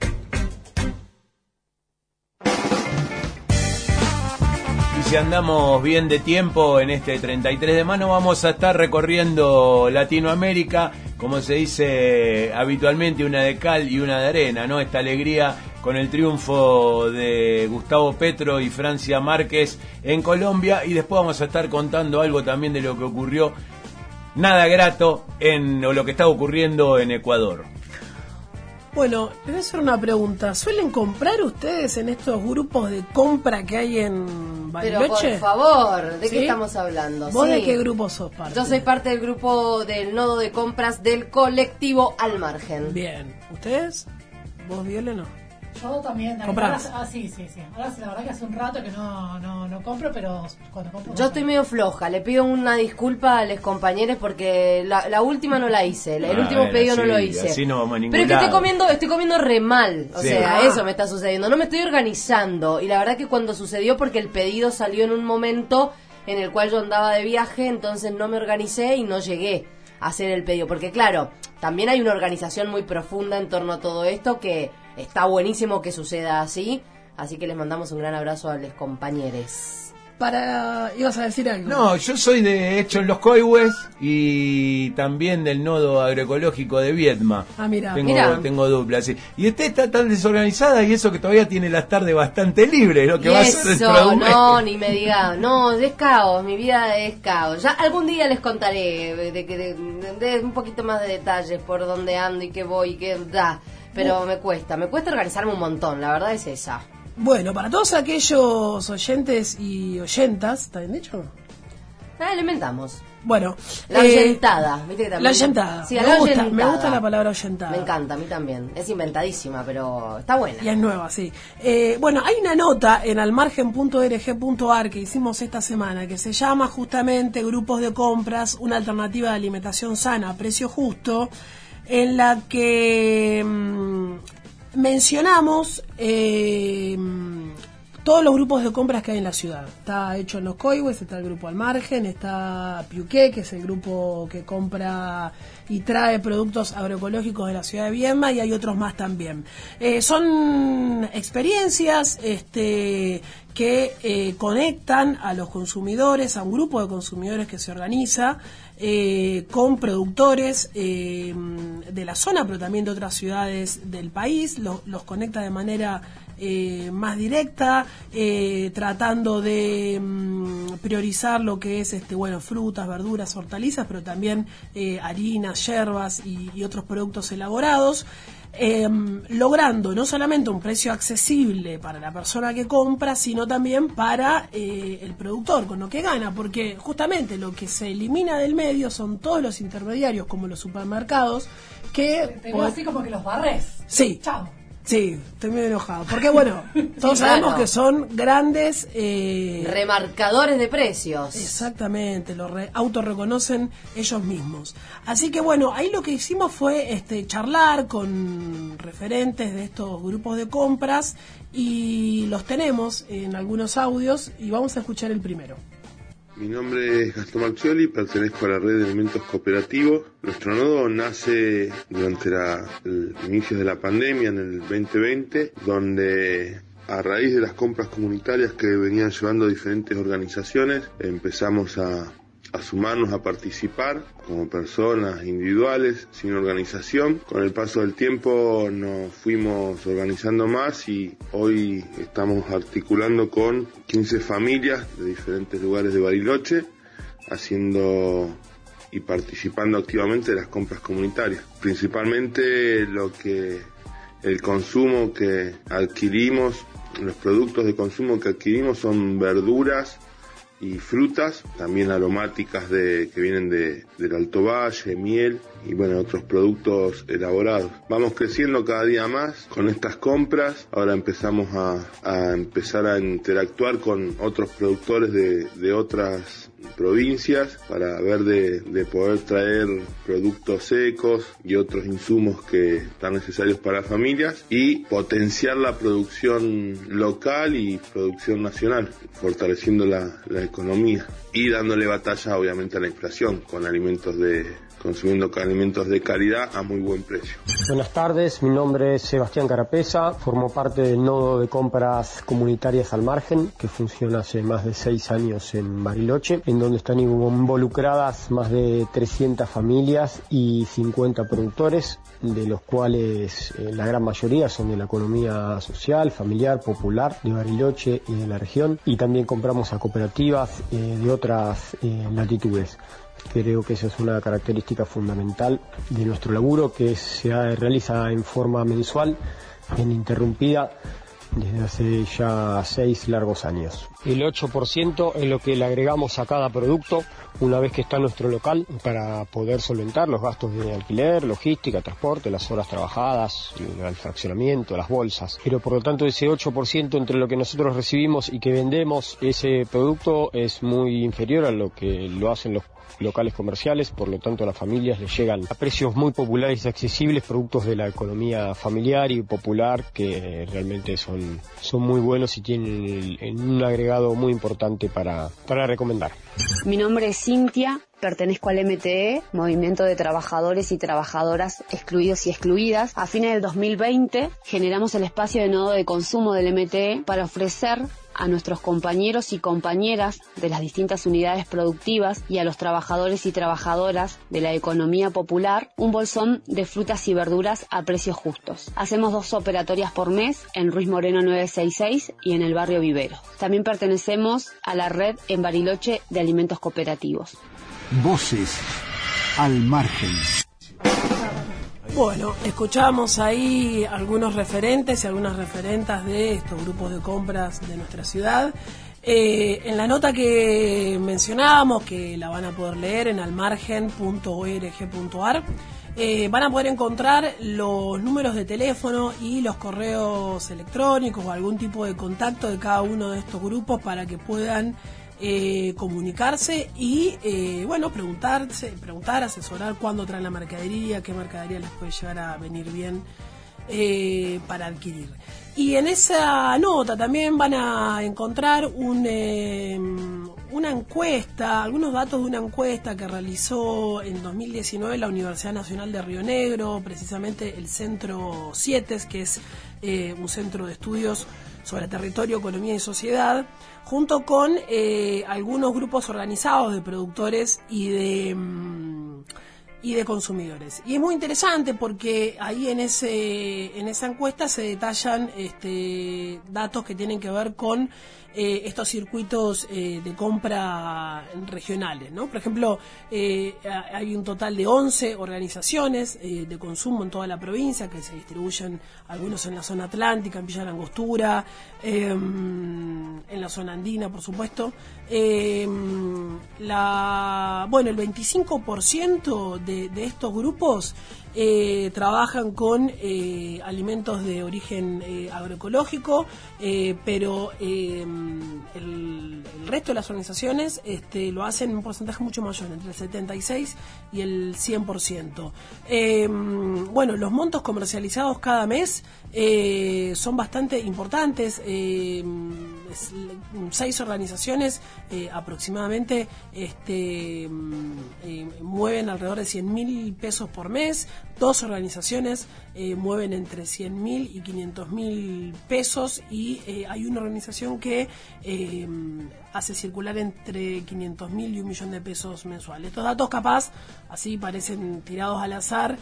Y si andamos bien de tiempo en este 33 de mano, vamos a estar recorriendo Latinoamérica, como se dice habitualmente, una de cal y una de arena, ¿no? Esta alegría con el triunfo de Gustavo Petro y Francia Márquez en Colombia, y después vamos a estar contando algo también de lo que ocurrió, nada grato, o lo que está ocurriendo en Ecuador. Bueno, les voy a hacer una pregunta. ¿Suelen comprar ustedes en estos grupos de compra que hay en Bariloche? Pero por favor, ¿de ¿Sí? qué estamos hablando? ¿Vos sí. de qué grupo sos parte? Yo soy parte del grupo del nodo de compras del colectivo Al Margen. Bien. ¿Ustedes? ¿Vos, Viole, no? Yo también. ¿Comprás? Sí. Ahora la verdad que hace un rato que no compro, pero cuando compro... Yo estoy medio floja, le pido una disculpa a los compañeros porque la última no la hice, el último pedido no lo hice. Así no vamos a ningún Pero es que lado. estoy comiendo re mal, o Sí. sea, eso me está sucediendo. No me estoy organizando, y la verdad que cuando sucedió, porque el pedido salió en un momento en el cual yo andaba de viaje, entonces no me organicé y no llegué a hacer el pedido. Porque claro, también hay una organización muy profunda en torno a todo esto que está buenísimo que suceda así que les mandamos un gran abrazo a los compañeros. ¿Ibas a decir algo? No, yo soy de hecho en Los Coihues y también del nodo agroecológico de Viedma. Ah, mira. Tengo dupla, sí. Y usted está tan desorganizada, y eso que todavía tiene las tardes bastante libres, lo que Y va a ser dentro de un mes. no, ni me diga, no, es caos, mi vida es caos. Ya algún día les contaré de un poquito más de detalles por dónde ando y qué voy y qué da. Pero me cuesta organizarme un montón, la verdad es esa. Bueno, para todos aquellos oyentes y oyentas, ¿está bien dicho? Lo inventamos. Bueno. La oyentada, ¿viste que también? La oyentada. Sí, me gusta la palabra oyentada. Me encanta, a mí también. Es inventadísima, pero está buena. Y es nueva, sí. Bueno, hay una nota en almargen.org.ar que hicimos esta semana que se llama justamente Grupos de Compras, una alternativa de alimentación sana a precio justo, en la que mencionamos todos los grupos de compras que hay en la ciudad. Está hecho en Los Coihues, está el grupo Al Margen, está Piuqué, que es el grupo que compra y trae productos agroecológicos de la ciudad de Viedma, y hay otros más también. Son experiencias que conectan a los consumidores, a un grupo de consumidores que se organiza con productores de la zona, pero también de otras ciudades del país. Los conecta de manera más directa, tratando de priorizar lo que es frutas, verduras, hortalizas, pero también harinas, yerbas y otros productos elaborados, logrando no solamente un precio accesible para la persona que compra, sino también para el productor, con lo que gana, porque justamente lo que se elimina del medio son todos los intermediarios, como los supermercados, que... Te veo así como que los barres. Sí. Chao. Sí, estoy medio enojado. Porque bueno, todos sabemos que son grandes... remarcadores de precios. Exactamente, lo autorreconocen ellos mismos. Así que bueno, ahí lo que hicimos fue charlar con referentes de estos grupos de compras, y los tenemos en algunos audios, y vamos a escuchar el primero. Mi nombre es Gastón Marchioli, pertenezco a la red de alimentos cooperativos. Nuestro nodo nace durante el inicio de la pandemia en el 2020, donde a raíz de las compras comunitarias que venían llevando diferentes organizaciones, empezamos a sumarnos, a participar como personas individuales, sin organización. Con el paso del tiempo nos fuimos organizando más, y hoy estamos articulando con 15 familias de diferentes lugares de Bariloche, haciendo y participando activamente de las compras comunitarias. Principalmente el consumo que adquirimos, los productos de consumo que adquirimos son verduras, y frutas, también aromáticas que vienen del Alto Valle, miel y bueno, otros productos elaborados. Vamos creciendo cada día más con estas compras. Ahora empezamos a empezar a interactuar con otros productores de otras provincias para ver de poder traer productos secos y otros insumos que están necesarios para las familias y potenciar la producción local y producción nacional, fortaleciendo la economía y dándole batalla obviamente a la inflación consumiendo alimentos de calidad a muy buen precio. Buenas tardes, mi nombre es Sebastián Carapesa, formo parte del nodo de compras comunitarias Al Margen, que funciona hace más de 6 años en Bariloche, en donde están involucradas más de 300 familias y 50 productores, de los cuales la gran mayoría son de la economía social, familiar, popular, de Bariloche y de la región, y también compramos a cooperativas de otras latitudes. Creo que esa es una característica fundamental de nuestro laburo, que se realiza en forma mensual, ininterrumpida, desde hace ya 6 largos años. El 8% es lo que le agregamos a cada producto una vez que está en nuestro local para poder solventar los gastos de alquiler, logística, transporte, las horas trabajadas, el fraccionamiento, las bolsas. Pero por lo tanto ese 8% entre lo que nosotros recibimos y que vendemos ese producto es muy inferior a lo que lo hacen los locales comerciales, por lo tanto a las familias les llegan a precios muy populares y accesibles, productos de la economía familiar y popular que realmente son muy buenos y tienen un agregado muy importante para recomendar. Mi nombre es Cintia, pertenezco al MTE, Movimiento de Trabajadores y Trabajadoras Excluidos y Excluidas. A fines del 2020 generamos el espacio de nodo de consumo del MTE para ofrecer a nuestros compañeros y compañeras de las distintas unidades productivas y a los trabajadores y trabajadoras de la economía popular un bolsón de frutas y verduras a precios justos. Hacemos 2 operatorias por mes en Ruiz Moreno 966 y en el barrio Vivero. También pertenecemos a la red en Bariloche de alimentos cooperativos. Voces al margen. Bueno, escuchamos ahí algunos referentes y algunas referentas de estos grupos de compras de nuestra ciudad. En la nota que mencionábamos, que la van a poder leer en almargen.org.ar, van a poder encontrar los números de teléfono y los correos electrónicos o algún tipo de contacto de cada uno de estos grupos para que puedan comunicarse y preguntar, asesorar cuándo traen la mercadería, qué mercadería les puede llegar a venir bien para adquirir. Y en esa nota también van a encontrar una encuesta, algunos datos de una encuesta que realizó en 2019 la Universidad Nacional de Río Negro, precisamente el Centro CIETES, que es un centro de estudios sobre territorio, economía y sociedad, junto con algunos grupos organizados de productores y de consumidores. Y es muy interesante porque ahí en esa encuesta se detallan datos que tienen que ver con estos circuitos de compra regionales, ¿no? Por ejemplo, hay un total de 11 organizaciones de consumo en toda la provincia que se distribuyen, algunos en la zona atlántica, en Villa La Angostura, en la zona andina, por supuesto. El 25% de estos grupos trabajan con alimentos de origen agroecológico, pero el resto de las organizaciones lo hacen en un porcentaje mucho mayor, entre el 76 y el 100%. Los montos comercializados cada mes son bastante importantes. 6 organizaciones aproximadamente mueven alrededor de 100.000 pesos por mes. 2 organizaciones mueven entre 100.000 y 500.000 pesos y hay una organización que hace circular entre 500.000 y 1 millón de pesos mensuales. Estos datos capaz, así parecen tirados al azar,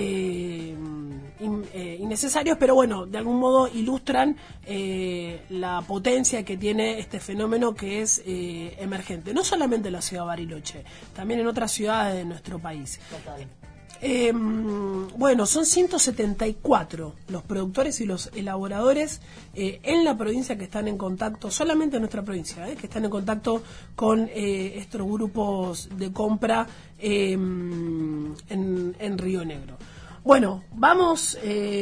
innecesarios, pero bueno, de algún modo ilustran la potencia que tiene este fenómeno que es emergente, no solamente en la ciudad de Bariloche, también en otras ciudades de nuestro país. Bueno, son 174 los productores y los elaboradores en la provincia que están en contacto, solamente en nuestra provincia, que están en contacto con estos grupos de compra en Río Negro. Bueno, vamos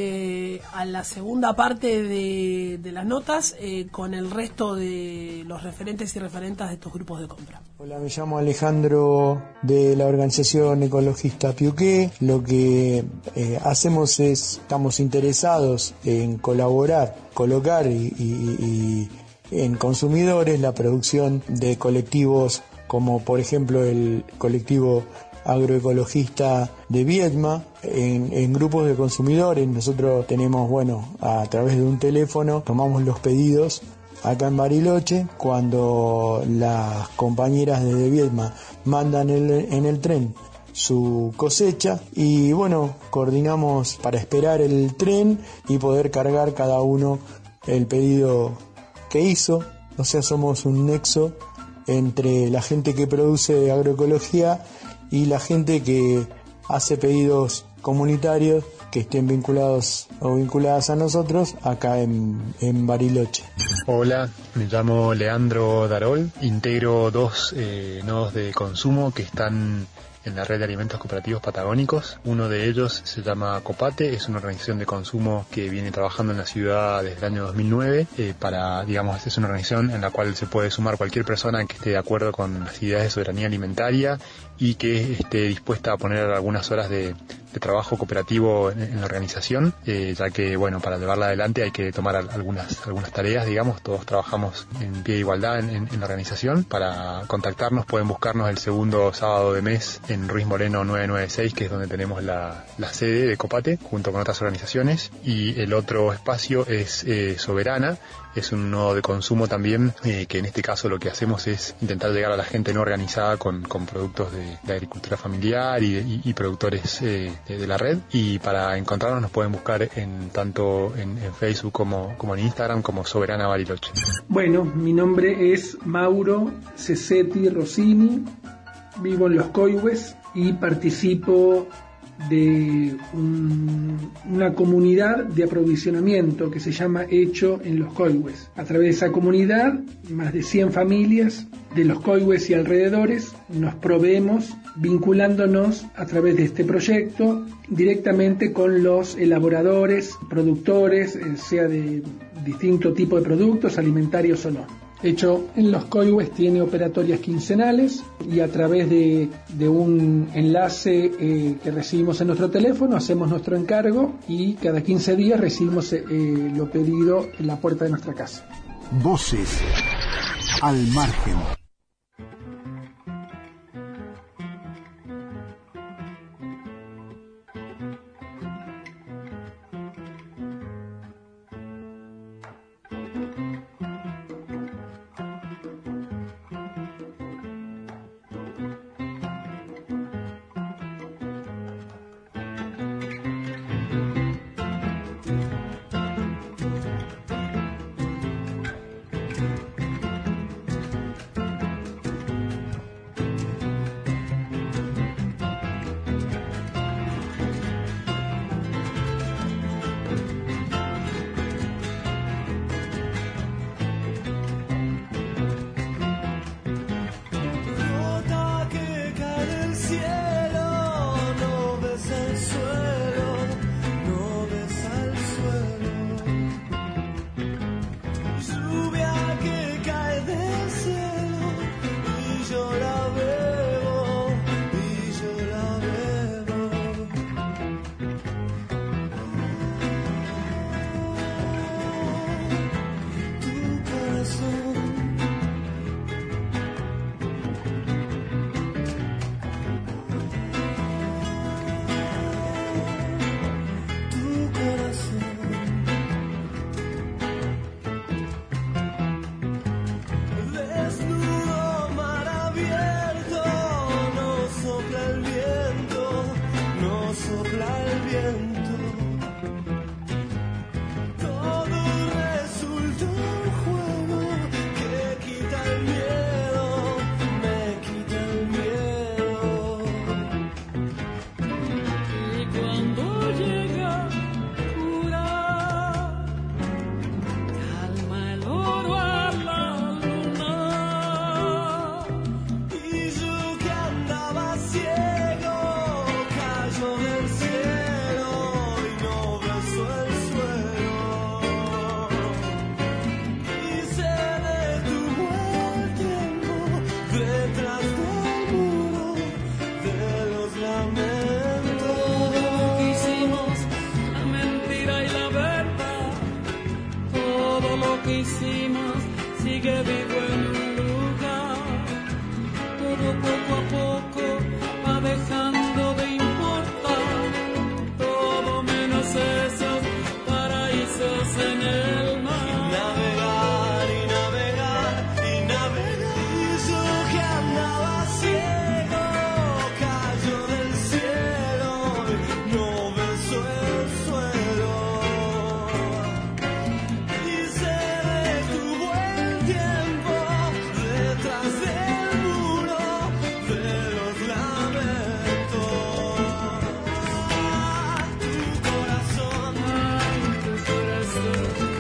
a la segunda parte de las notas con el resto de los referentes y referentas de estos grupos de compra. Hola, me llamo Alejandro de la organización ecologista Piuqué. Lo que hacemos estamos interesados en colaborar, colocar y en consumidores la producción de colectivos como por ejemplo el colectivo agroecologista de Viedma, en grupos de consumidores. Nosotros tenemos, a través de un teléfono, tomamos los pedidos acá en Bariloche. Cuando las compañeras de Viedma mandan en el tren su cosecha y coordinamos para esperar el tren y poder cargar cada uno el pedido que hizo. O sea, somos un nexo entre la gente que produce agroecología y la gente que hace pedidos comunitarios que estén vinculados o vinculadas a nosotros acá en Bariloche. Hola, me llamo Leandro Darol, integro 2 nodos de consumo que están en la red de alimentos cooperativos patagónicos. Uno de ellos se llama Copate, es una organización de consumo que viene trabajando en la ciudad desde el año 2009 es una organización en la cual se puede sumar cualquier persona que esté de acuerdo con las ideas de soberanía alimentaria y que esté dispuesta a poner algunas horas de trabajo cooperativo en la organización, ya que para llevarla adelante hay que tomar algunas tareas, todos trabajamos en pie de igualdad en la organización. Para contactarnos pueden buscarnos el segundo sábado de mes en Ruiz Moreno 996, que es donde tenemos la sede de Copate, junto con otras organizaciones, y el otro espacio es Soberana. Es un nodo de consumo también, que en este caso lo que hacemos es intentar llegar a la gente no organizada con productos de agricultura familiar y productores de la red. Y para encontrarnos nos pueden buscar tanto en Facebook como en Instagram como Soberana Bariloche. Bueno, mi nombre es Mauro Cesetti Rossini, vivo en Los Coihues y participo de una comunidad de aprovisionamiento que se llama Hecho en Los Coihues. A través de esa comunidad, más de 100 familias de Los Coihues y alrededores nos proveemos vinculándonos a través de este proyecto directamente con los elaboradores, productores, sea de distinto tipo de productos, alimentarios o no. Hecho en Los Coihues tiene operatorias quincenales y a través de un enlace que recibimos en nuestro teléfono hacemos nuestro encargo y cada 15 días recibimos lo pedido en la puerta de nuestra casa. Voces al margen. sigue vivo en un lugar. Todo poco a poco va dejando de importar, todo menos esos paraísos en el mar. Navegar y navegar y navegar. Y yo que andaba ciego cayó del cielo, no besó el suelo. Y se detuvo el tiempo detrás del muro de los lamentos. Tu corazón, tu corazón.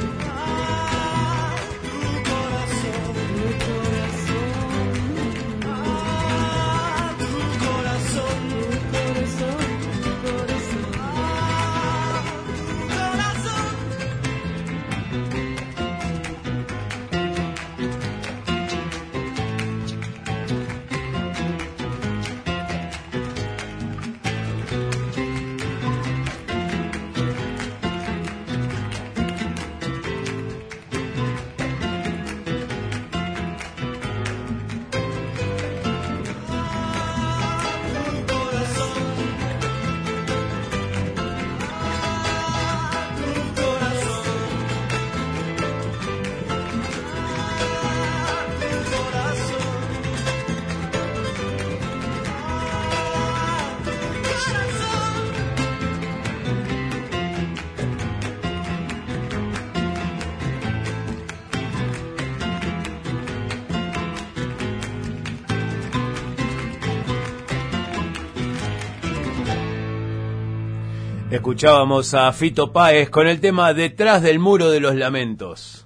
Escuchábamos a Fito Páez con el tema Detrás del Muro de los Lamentos.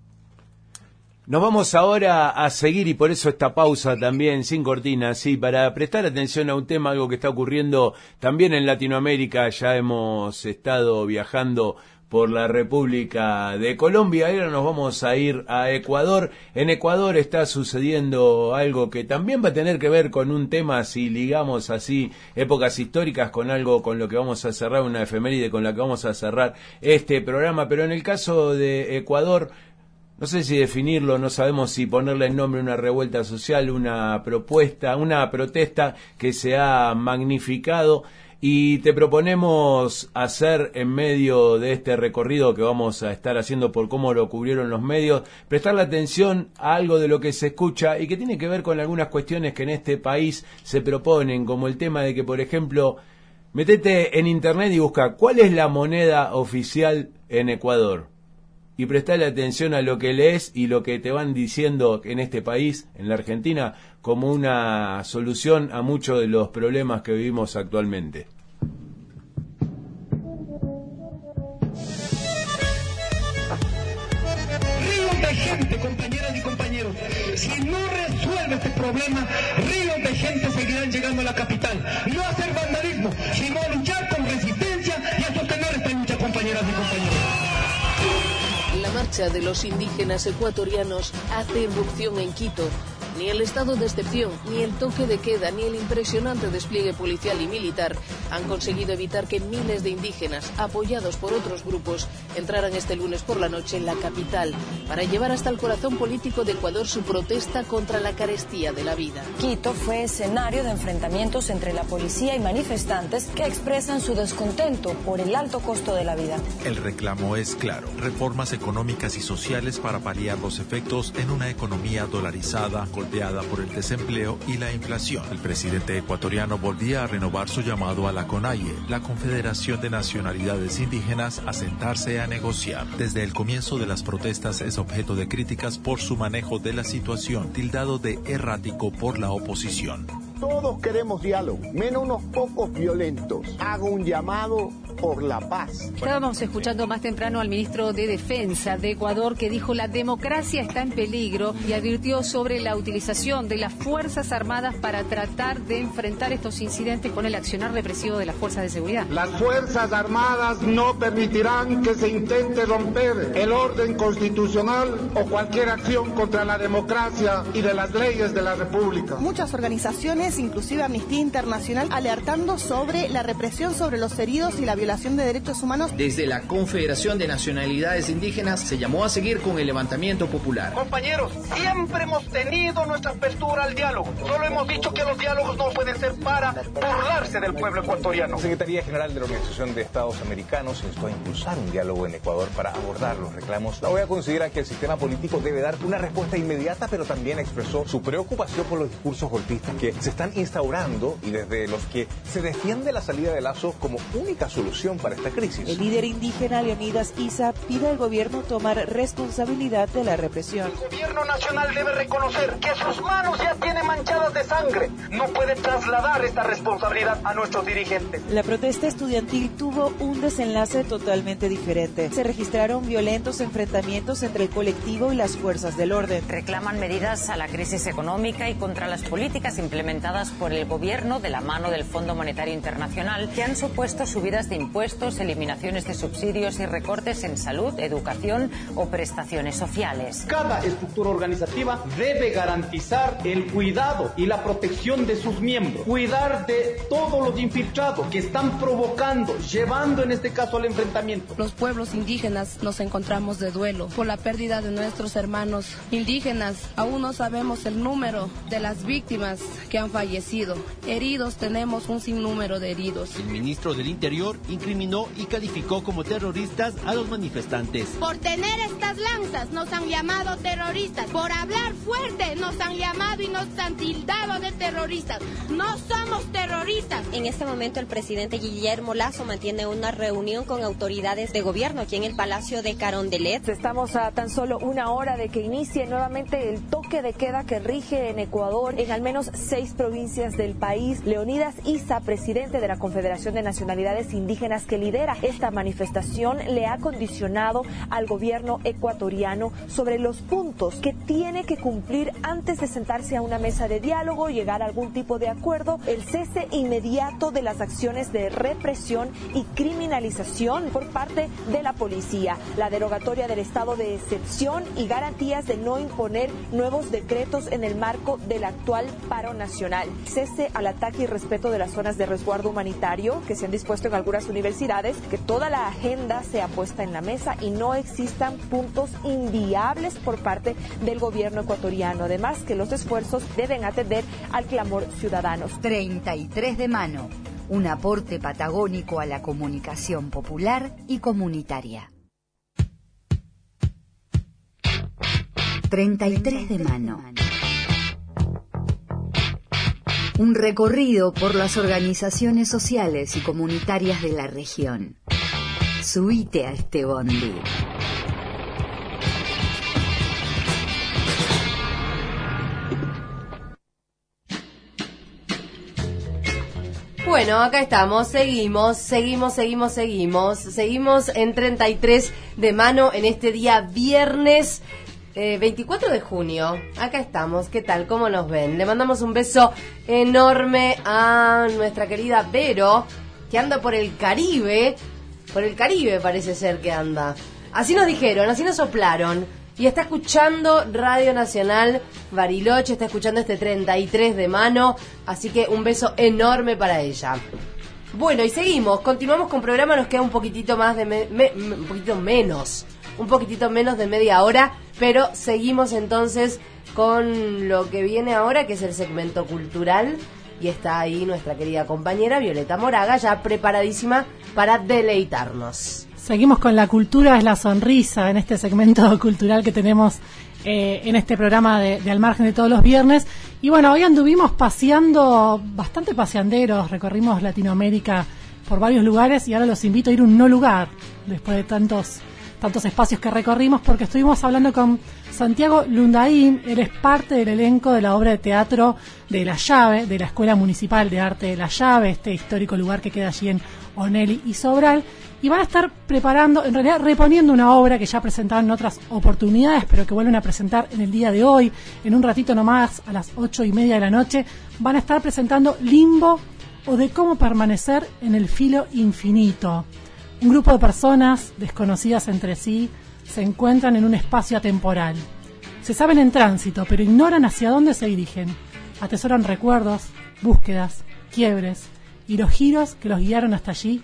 Nos vamos ahora a seguir, y por eso esta pausa también sin cortina, sí, para prestar atención a un tema, algo que está ocurriendo también en Latinoamérica. Ya hemos estado viajando por la República de Colombia. Ahora nos vamos a ir a Ecuador. En Ecuador está sucediendo algo que también va a tener que ver con un tema, si ligamos así épocas históricas con algo con lo que vamos a cerrar, una efeméride con la que vamos a cerrar este programa. Pero en el caso de Ecuador, no sé si definirlo, no sabemos si ponerle el nombre, una revuelta social, una propuesta, una protesta que se ha magnificado. Y te proponemos hacer, en medio de este recorrido que vamos a estar haciendo por cómo lo cubrieron los medios, prestarle atención a algo de lo que se escucha y que tiene que ver con algunas cuestiones que en este país se proponen, como el tema de que, por ejemplo, metete en internet y busca ¿cuál es la moneda oficial en Ecuador? Y prestale atención a lo que lees y lo que te van diciendo en este país, en la Argentina, como una solución a muchos de los problemas que vivimos actualmente. Ríos de gente, compañeras y compañeros. Si no resuelve este problema, ríos de gente seguirán llegando a la capital. No a hacer vandalismo, sino a luchar con resistencia y a sostener esta lucha, compañeras y compañeros. La marcha de los indígenas ecuatorianos hace erupción en Quito. Ni el estado de excepción, ni el toque de queda, ni el impresionante despliegue policial y militar han conseguido evitar que miles de indígenas, apoyados por otros grupos, entraran este lunes por la noche en la capital para llevar hasta el corazón político de Ecuador su protesta contra la carestía de la vida. Quito fue escenario de enfrentamientos entre la policía y manifestantes que expresan su descontento por el alto costo de la vida. El reclamo es claro: reformas económicas y sociales para paliar los efectos en una economía dolarizada, golpeada por el desempleo y la inflación. El presidente ecuatoriano volvía a renovar su llamado a la CONAIE, la Confederación de Nacionalidades Indígenas, a sentarse a negociar. Desde el comienzo de las protestas es objeto de críticas por su manejo de la situación, tildado de errático por la oposición. Todos queremos diálogo, menos unos pocos violentos. Hago un llamado por la paz. Estábamos escuchando más temprano al ministro de Defensa de Ecuador, que dijo la democracia está en peligro y advirtió sobre la utilización de las Fuerzas Armadas para tratar de enfrentar estos incidentes con el accionar represivo de las fuerzas de seguridad. Las Fuerzas Armadas no permitirán que se intente romper el orden constitucional o cualquier acción contra la democracia y de las leyes de la República. Muchas organizaciones, inclusive Amnistía Internacional, alertando sobre la represión sobre los heridos y la violación de derechos humanos. Desde la Confederación de Nacionalidades Indígenas se llamó a seguir con el levantamiento popular. Compañeros, siempre hemos tenido nuestra apertura al diálogo. Solo hemos dicho que los diálogos no pueden ser para burlarse del pueblo ecuatoriano. La Secretaría General de la Organización de Estados Americanos instó a impulsar un diálogo en Ecuador para abordar los reclamos. La OEA considera que el sistema político debe dar una respuesta inmediata, pero también expresó su preocupación por los discursos golpistas que se están instaurando y desde los que se defiende la salida de Lazo como única solución para esta crisis. El líder indígena Leonidas Issa pide al gobierno tomar responsabilidad de la represión. El gobierno nacional debe reconocer que sus manos ya tienen manchadas de sangre. No puede trasladar esta responsabilidad a nuestros dirigentes. La protesta estudiantil tuvo un desenlace totalmente diferente. Se registraron violentos enfrentamientos entre el colectivo y las fuerzas del orden. Reclaman medidas a la crisis económica y contra las políticas implementadas por el gobierno de la mano del Fondo Monetario Internacional, que han supuesto subidas de impuestos, eliminaciones de subsidios y recortes en salud, educación o prestaciones sociales. Cada estructura organizativa debe garantizar el cuidado y la protección de sus miembros, cuidar de todos los infiltrados que están provocando, llevando en este caso al enfrentamiento. Los pueblos indígenas nos encontramos de duelo por la pérdida de nuestros hermanos indígenas. Aún no sabemos el número de las víctimas que han fallecido. Heridos tenemos un sinnúmero de heridos. El ministro del Interior incriminó y calificó como terroristas a los manifestantes. Por tener estas lanzas nos han llamado terroristas. Por hablar fuerte nos han llamado y nos han tildado de terroristas. No somos terroristas. En este momento el presidente Guillermo Lasso mantiene una reunión con autoridades de gobierno aquí en el Palacio de Carondelet. Estamos a tan solo una hora de que inicie nuevamente el toque de queda que rige en Ecuador en al menos 6 provincias del país. Leonidas Issa, presidente de la Confederación de Nacionalidades Indígenas que lidera esta manifestación, le ha condicionado al gobierno ecuatoriano sobre los puntos que tiene que cumplir antes de sentarse a una mesa de diálogo, llegar a algún tipo de acuerdo: el cese inmediato de las acciones de represión y criminalización por parte de la policía, la derogatoria del estado de excepción y garantías de no imponer nuevos decretos en el marco del actual paro nacional, cese al ataque y respeto de las zonas de resguardo humanitario que se han dispuesto en algunas universidades, que toda la agenda sea puesta en la mesa y no existan puntos inviables por parte del gobierno ecuatoriano. Además, que los esfuerzos deben atender al clamor ciudadano. 33 de mano, un aporte patagónico a la comunicación popular y comunitaria. 33 de mano. Un recorrido por las organizaciones sociales y comunitarias de la región. Subite a este bondi. Bueno, acá estamos, seguimos en 33 de mano en este día viernes 24 de junio. Acá estamos, ¿qué tal? ¿Cómo nos ven? Le mandamos un beso enorme a nuestra querida Vero, que anda por el Caribe parece ser que anda. Así nos dijeron, así nos soplaron. Y está escuchando Radio Nacional Bariloche, está escuchando este 33 de mano, así que un beso enorme para ella. Bueno, y seguimos, continuamos con programa, nos queda un poquitito más de un poquitito menos de media hora, pero seguimos entonces con lo que viene ahora, que es el segmento cultural, y está ahí nuestra querida compañera Violeta Moraga, ya preparadísima para deleitarnos. Seguimos con la cultura es la sonrisa en este segmento cultural que tenemos en este programa de Al Margen de todos los viernes. Y bueno, hoy anduvimos paseando, bastante paseanderos, recorrimos Latinoamérica por varios lugares y ahora los invito a ir a un no lugar, después de tantos espacios que recorrimos, porque estuvimos hablando con Santiago Lundaín. Él es parte del elenco de la obra de teatro de La Llave, de la Escuela Municipal de Arte de La Llave, este histórico lugar que queda allí en Onelli y Sobral. Y van a estar preparando, en realidad reponiendo una obra que ya presentaron en otras oportunidades, pero que vuelven a presentar en el día de hoy, en un ratito nomás, a las 8:30 de la noche. Van a estar presentando Limbo, o de cómo permanecer en el filo infinito. Un grupo de personas desconocidas entre sí se encuentran en un espacio atemporal. Se saben en tránsito, pero ignoran hacia dónde se dirigen. Atesoran recuerdos, búsquedas, quiebres y los giros que los guiaron hasta allí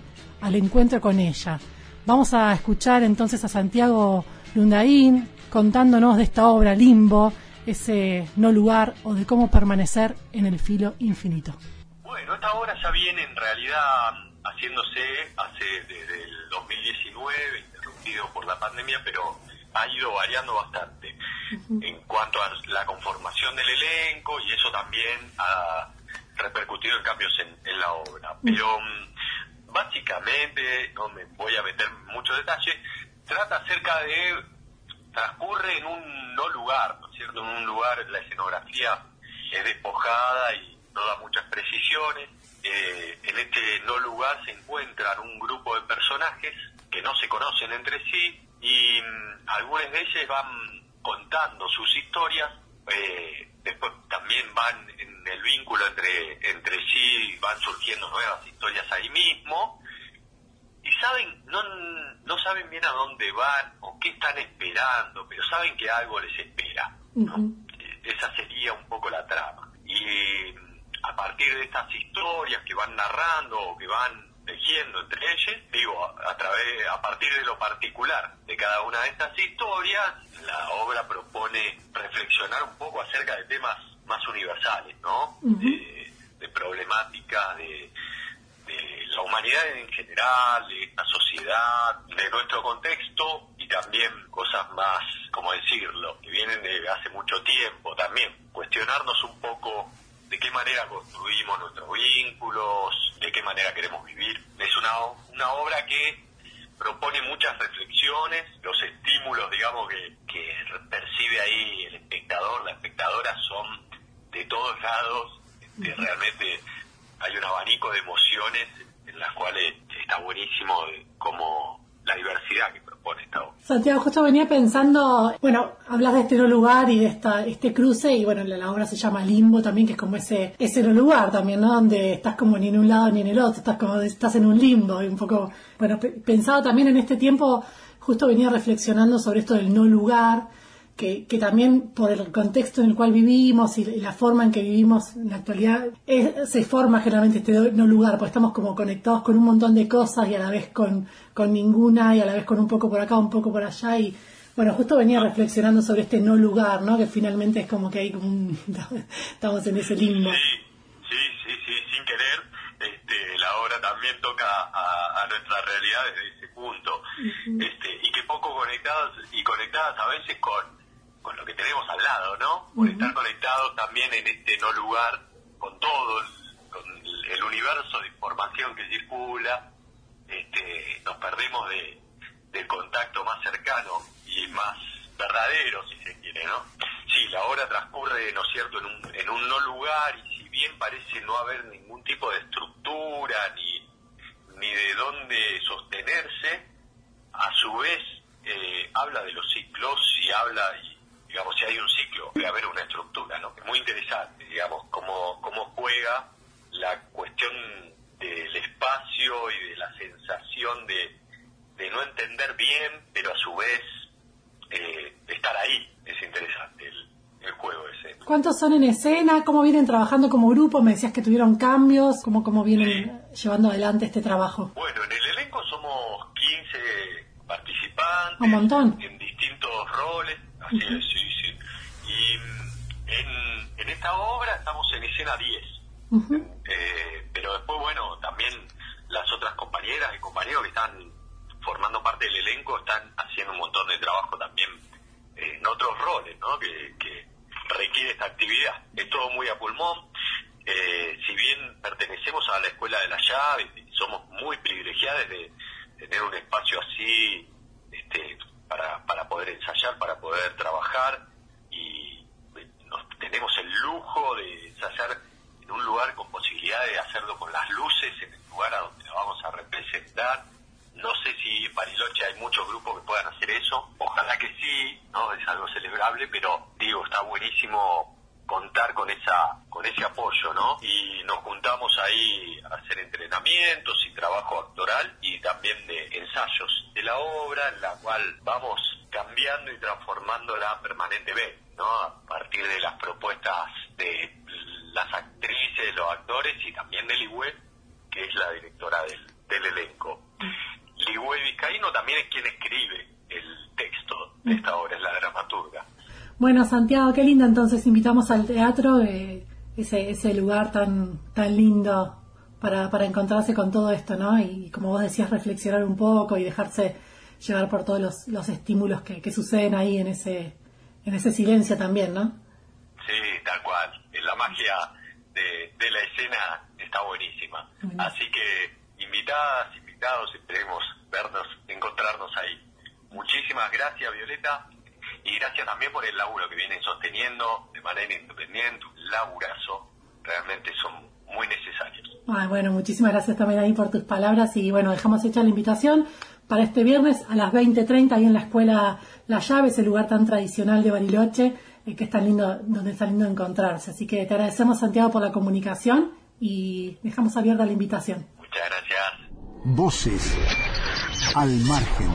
al encuentro con ella. Vamos a escuchar entonces a Santiago Lundaín contándonos de esta obra Limbo, ese no lugar, o de cómo permanecer en el filo infinito. Bueno, esta obra ya viene en realidad haciéndose desde el 2019, interrumpido por la pandemia, pero ha ido variando bastante en cuanto a la conformación del elenco, y eso también ha repercutido en cambios en la obra. Pero básicamente, no me voy a meter en muchos detalles, trata acerca de, transcurre en un no lugar, ¿no es cierto? En un lugar, la escenografía es despojada y no da muchas precisiones. En este no lugar se encuentran un grupo de personajes que no se conocen entre sí, y algunos de ellos van contando sus historias, después también van en el vínculo entre sí, van surgiendo nuevas historias ahí mismo, y saben, no saben bien a dónde van o qué están esperando, pero saben que algo les espera, ¿no? Esa sería un poco la trama. Y a partir de estas historias que van narrando o que van tejiendo entre ellos, a partir de lo particular de cada una de estas historias, la obra propone reflexionar un poco acerca de temas más universales, ¿no? De problemática de la humanidad en general, de la sociedad, de nuestro contexto, y también cosas más, ¿cómo decirlo?, que vienen de hace mucho tiempo también. Cuestionarnos un poco de qué manera construimos nuestros vínculos, de qué manera queremos vivir. Es una obra que propone muchas reflexiones, los estímulos, digamos, que percibe ahí el espectador, la espectadora, son de todos lados. Realmente hay un abanico de emociones en las cuales está buenísimo como la diversidad que propone esta obra. Santiago, justo venía pensando, bueno, hablas de este no lugar y de este cruce, y bueno, la obra se llama Limbo también, que es como ese no lugar también, ¿no? Donde estás como ni en un lado ni en el otro, estás en un limbo, y un poco, bueno, pensado también en este tiempo, justo venía reflexionando sobre esto del no lugar, que también por el contexto en el cual vivimos y la forma en que vivimos en la actualidad, se forma generalmente este no lugar, porque estamos como conectados con un montón de cosas y a la vez con ninguna, y a la vez con un poco por acá, un poco por allá, y bueno, justo venía reflexionando sobre este no lugar, ¿no? Que finalmente es como que hay como estamos en ese limbo. Sí, sin querer, la obra también toca a nuestra realidad desde ese punto, y que poco conectadas a veces con lo que tenemos al lado, ¿no? Por estar conectados también en este no lugar, con todo, con el universo de información que circula, nos perdemos del contacto más cercano y más verdadero, si se quiere, ¿no? Sí, la obra transcurre, ¿no es cierto?, en un no lugar, y si bien parece no haber ningún tipo de estructura ni de dónde sostenerse, a su vez habla de los ciclos y digamos, si hay un ciclo, debe haber una estructura, ¿no? Es muy interesante, digamos, cómo juega la cuestión del espacio y de la sensación de no entender bien, pero a su vez estar ahí. Es interesante el juego ese. ¿Cuántos son en escena? ¿Cómo vienen trabajando como grupo? Me decías que tuvieron cambios. ¿Cómo vienen llevando adelante este trabajo? Bueno, en el elenco somos 15 participantes. Un montón. En distintos roles. Así es, sí. Y en esta obra estamos en escena 10. Pero después, bueno, también las otras compañeras y compañeros que están formando parte del elenco están haciendo un montón de trabajo también en otros roles, ¿no? Que requiere esta actividad. Es todo muy a pulmón. Si bien pertenecemos a la Escuela de la Llave, somos muy privilegiados de tener un espacio así para poder ensayar, para poder trabajar, y tenemos el lujo de ensayar en un lugar con posibilidad de hacerlo con las luces en el lugar a donde la vamos a representar. No sé si en Bariloche hay muchos grupos que puedan hacer eso, ojalá que sí, ¿no? Es algo celebrable, pero digo, está buenísimo contar con ese apoyo, ¿no? Y nos juntamos ahí a hacer entrenamientos y trabajo actoral y también de ensayos de la obra, en la cual vamos cambiando y transformándola permanentemente, ¿no? A partir de las propuestas de las actrices, los actores, y también de Liwet, que es la directora del elenco. Ligüey Vizcaíno también es quien escribe el texto de esta obra, es la dramaturga. Bueno, Santiago, qué lindo, entonces invitamos al teatro, ese lugar tan lindo para encontrarse con todo esto, ¿no? Y como vos decías, reflexionar un poco y dejarse llevar por todos los estímulos que suceden ahí en ese silencio también, ¿no? Sí, tal cual. La magia de la escena está buenísima. Así que invitadas, invitados, esperemos encontrarnos ahí. Muchísimas gracias, Violeta, y gracias también por el laburo que vienen sosteniendo de manera independiente, un laburazo, realmente son muy necesarios. Bueno, muchísimas gracias también ahí por tus palabras, y bueno, dejamos hecha la invitación para este viernes a las 20:30 ahí en la escuela La Llave, ese lugar tan tradicional de Bariloche, que es tan lindo, donde está lindo encontrarse. Así que te agradecemos, Santiago, por la comunicación y dejamos abierta la invitación. Muchas gracias. Voces al margen.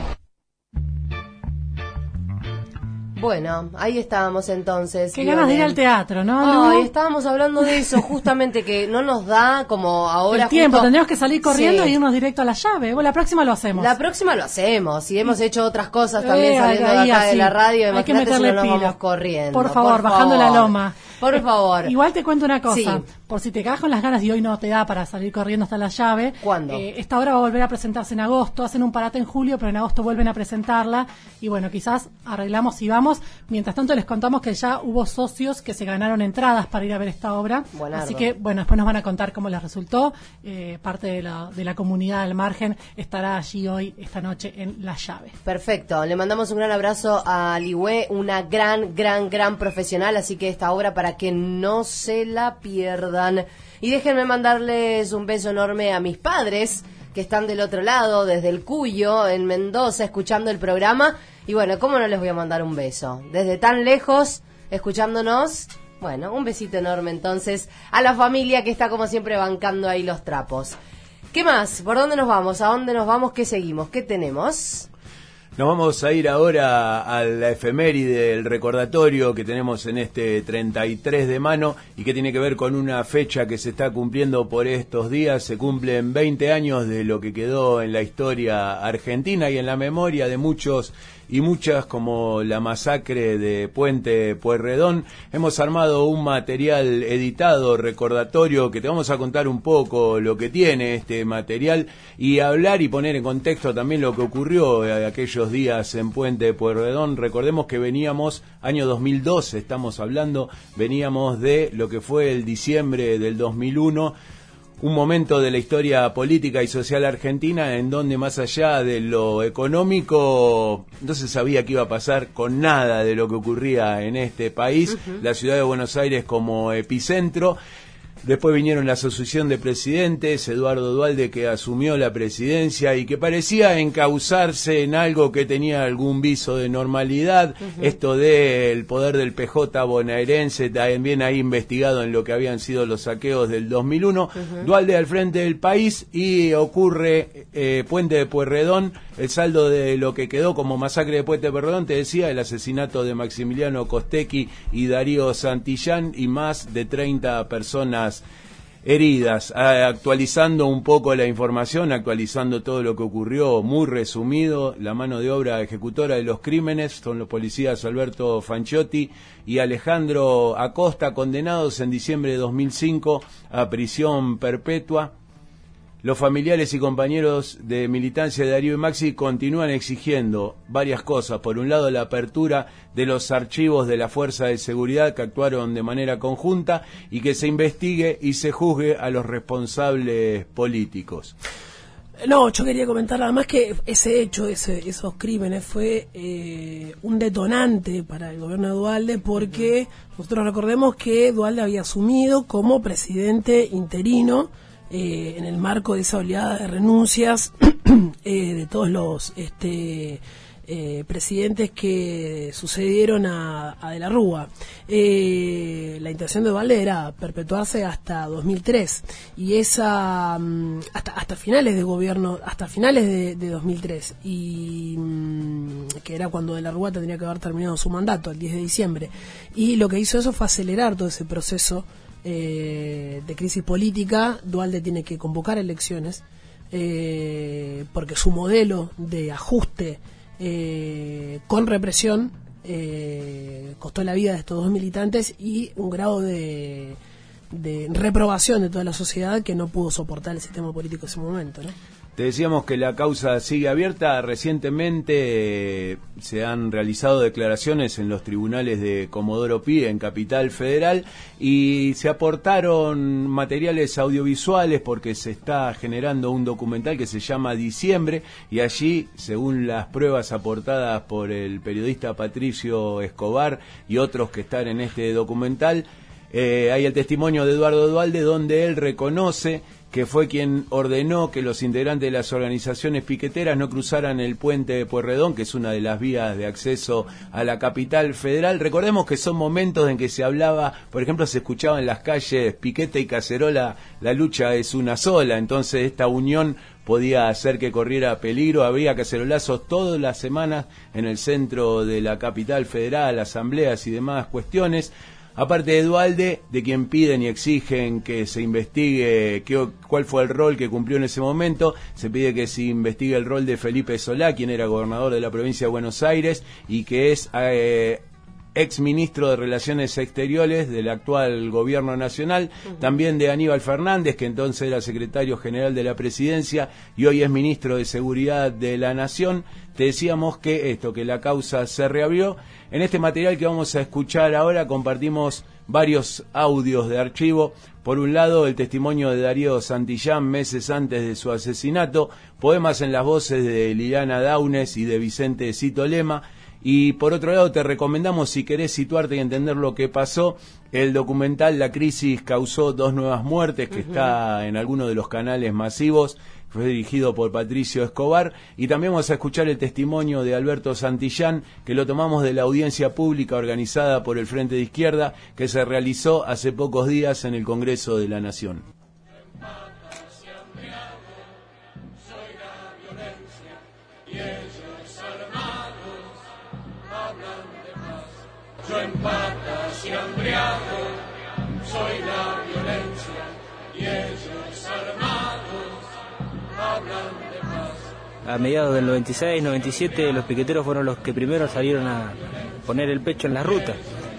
Bueno, ahí estábamos entonces. Qué ganas de ir al teatro, ¿no? Ay, estábamos hablando de eso, justamente, que no nos da como ahora... El tiempo, justo... tendríamos que salir corriendo y irnos directo a La Llave. Bueno, la próxima lo hacemos. La próxima lo hacemos, y hemos hecho otras cosas también saliendo de acá de la radio. Imagínate si no nos vamos corriendo. Por favor, bajando la loma. Por favor. Igual te cuento una cosa, sí. Por si te quedas con las ganas y hoy no te da para salir corriendo hasta La Llave. ¿Cuándo? Esta obra va a volver a presentarse en agosto, hacen un parate en julio, pero en agosto vuelven a presentarla y bueno, quizás arreglamos y vamos. Mientras tanto les contamos que ya hubo socios que se ganaron entradas para ir a ver esta obra. Buenardo. Así que bueno, después nos van a contar cómo les resultó. Parte de la comunidad del margen estará allí hoy, esta noche, en La Llave. Perfecto, le mandamos un gran abrazo a Ligüey, una gran profesional, así que esta obra para que no se la pierdan. Y déjenme mandarles un beso enorme a mis padres, que están del otro lado, desde el Cuyo, en Mendoza, escuchando el programa. Y bueno, ¿cómo no les voy a mandar un beso? Desde tan lejos, escuchándonos. Bueno, un besito enorme entonces a la familia que está como siempre bancando ahí los trapos. ¿Qué más? ¿Por dónde nos vamos? ¿A dónde nos vamos? ¿Qué seguimos? ¿Qué tenemos? Nos vamos a ir ahora a la efeméride, el recordatorio que tenemos en este 33 de mano y que tiene que ver con una fecha que se está cumpliendo por estos días. Se cumplen 20 años de lo que quedó en la historia argentina y en la memoria de muchos y muchas, como la masacre de Puente Pueyrredón. Hemos armado un material editado, recordatorio, que te vamos a contar un poco lo que tiene este material y hablar y poner en contexto también lo que ocurrió aquellos días en Puente Pueyrredón. Recordemos que veníamos, año 2012 estamos hablando, veníamos de lo que fue el diciembre del 2001, un momento de la historia política y social argentina en donde, más allá de lo económico, no se sabía qué iba a pasar con nada de lo que ocurría en este país. La ciudad de Buenos Aires como epicentro. Después vinieron la asociación de presidentes, Eduardo Duhalde, que asumió la presidencia y que parecía encauzarse en algo que tenía algún viso de normalidad. Esto del poder del PJ bonaerense, también ahí investigado en lo que habían sido los saqueos del 2001. Duhalde al frente del país y ocurre Puente de Pueyrredón. El saldo de lo que quedó como masacre de Puente de Pueyrredón, te decía, el asesinato de Maximiliano Costecchi y Darío Santillán y más de 30 personas heridas. Actualizando un poco la información, actualizando todo lo que ocurrió, muy resumido, la mano de obra ejecutora de los crímenes son los policías Alberto Fanciotti y Alejandro Acosta, condenados en diciembre de 2005 a prisión perpetua. Los familiares y compañeros de militancia de Darío y Maxi continúan exigiendo varias cosas. Por un lado, la apertura de los archivos de la Fuerza de Seguridad que actuaron de manera conjunta y que se investigue y se juzgue a los responsables políticos. No, yo quería comentar nada más que ese hecho, esos crímenes fue un detonante para el gobierno de Duhalde, porque nosotros recordemos que Duhalde había asumido como presidente interino en el marco de esa oleada de renuncias de todos los presidentes que sucedieron a De la Rúa. La intención de Duhalde era perpetuarse hasta 2003 y esa hasta finales de gobierno, hasta finales de 2003, y que era cuando De la Rúa tendría que haber terminado su mandato el 10 de diciembre, y lo que hizo eso fue acelerar todo ese proceso de crisis política. Duhalde tiene que convocar elecciones porque su modelo de ajuste con represión costó la vida de estos 2 militantes y un grado de reprobación de toda la sociedad que no pudo soportar el sistema político en ese momento, ¿no? Te decíamos que la causa sigue abierta. Recientemente se han realizado declaraciones en los tribunales de Comodoro Pi, en Capital Federal, y se aportaron materiales audiovisuales porque se está generando un documental que se llama Diciembre, y allí, según las pruebas aportadas por el periodista Patricio Escobar y otros que están en este documental, hay el testimonio de Eduardo Duhalde, donde él reconoce que fue quien ordenó que los integrantes de las organizaciones piqueteras no cruzaran el puente de Pueyrredón, que es una de las vías de acceso a la capital federal. Recordemos que son momentos en que se hablaba, por ejemplo, se escuchaba en las calles piquete y cacerola, la lucha es una sola, entonces esta unión podía hacer que corriera peligro. Había cacerolazos todas las semanas en el centro de la capital federal, asambleas y demás cuestiones. Aparte de Duhalde, de quien piden y exigen que se investigue cuál fue el rol que cumplió en ese momento, se pide que se investigue el rol de Felipe Solá, quien era gobernador de la provincia de Buenos Aires y que es ex ministro de Relaciones Exteriores del actual gobierno nacional, también de Aníbal Fernández, que entonces era secretario general de la presidencia y hoy es ministro de Seguridad de la Nación. Te decíamos que la causa se reabrió. En este material que vamos a escuchar ahora compartimos varios audios de archivo. Por un lado, el testimonio de Darío Santillán meses antes de su asesinato, poemas en las voces de Liliana Daunes y de Vicente Cito Lema. Y por otro lado, te recomendamos, si querés situarte y entender lo que pasó, el documental La crisis causó 2 nuevas muertes, que está en algunos de los canales masivos. Fue dirigido por Patricio Escobar, y también vamos a escuchar el testimonio de Alberto Santillán, que lo tomamos de la audiencia pública organizada por el Frente de Izquierda, que se realizó hace pocos días en el Congreso de la Nación. Yo en patas y hambriado soy la violencia y ellos armados hablan de paz. A mediados del 96, 97 los piqueteros fueron los que primero salieron a poner el pecho en la ruta.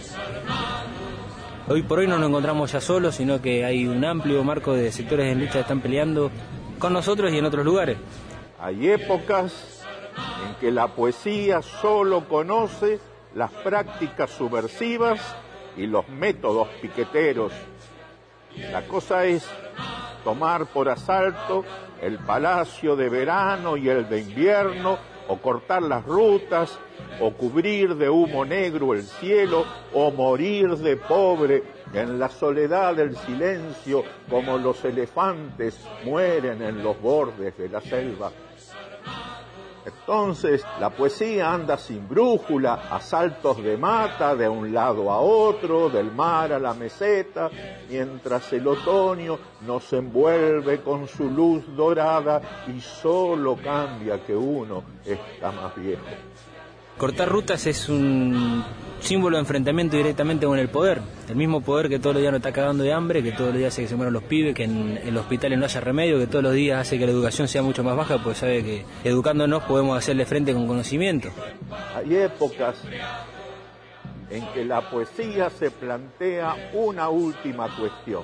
Hoy por hoy no nos encontramos ya solos, sino que hay un amplio marco de sectores en lucha que están peleando con nosotros y en otros lugares. Hay épocas en que la poesía solo conoce las prácticas subversivas y los métodos piqueteros. La cosa es tomar por asalto el Palacio de Verano y el de Invierno, o cortar las rutas, o cubrir de humo negro el cielo, o morir de pobre en la soledad del silencio, como los elefantes mueren en los bordes de la selva. Entonces la poesía anda sin brújula, a saltos de mata, de un lado a otro, del mar a la meseta, mientras el otoño nos envuelve con su luz dorada y solo cambia que uno está más viejo. Cortar rutas es un símbolo de enfrentamiento directamente con el poder, el mismo poder que todos los días nos está cagando de hambre, que todos los días hace que se mueran los pibes, que en los hospitales no haya remedio, que todos los días hace que la educación sea mucho más baja, porque sabe que educándonos podemos hacerle frente con conocimiento. Hay épocas en que la poesía se plantea una última cuestión.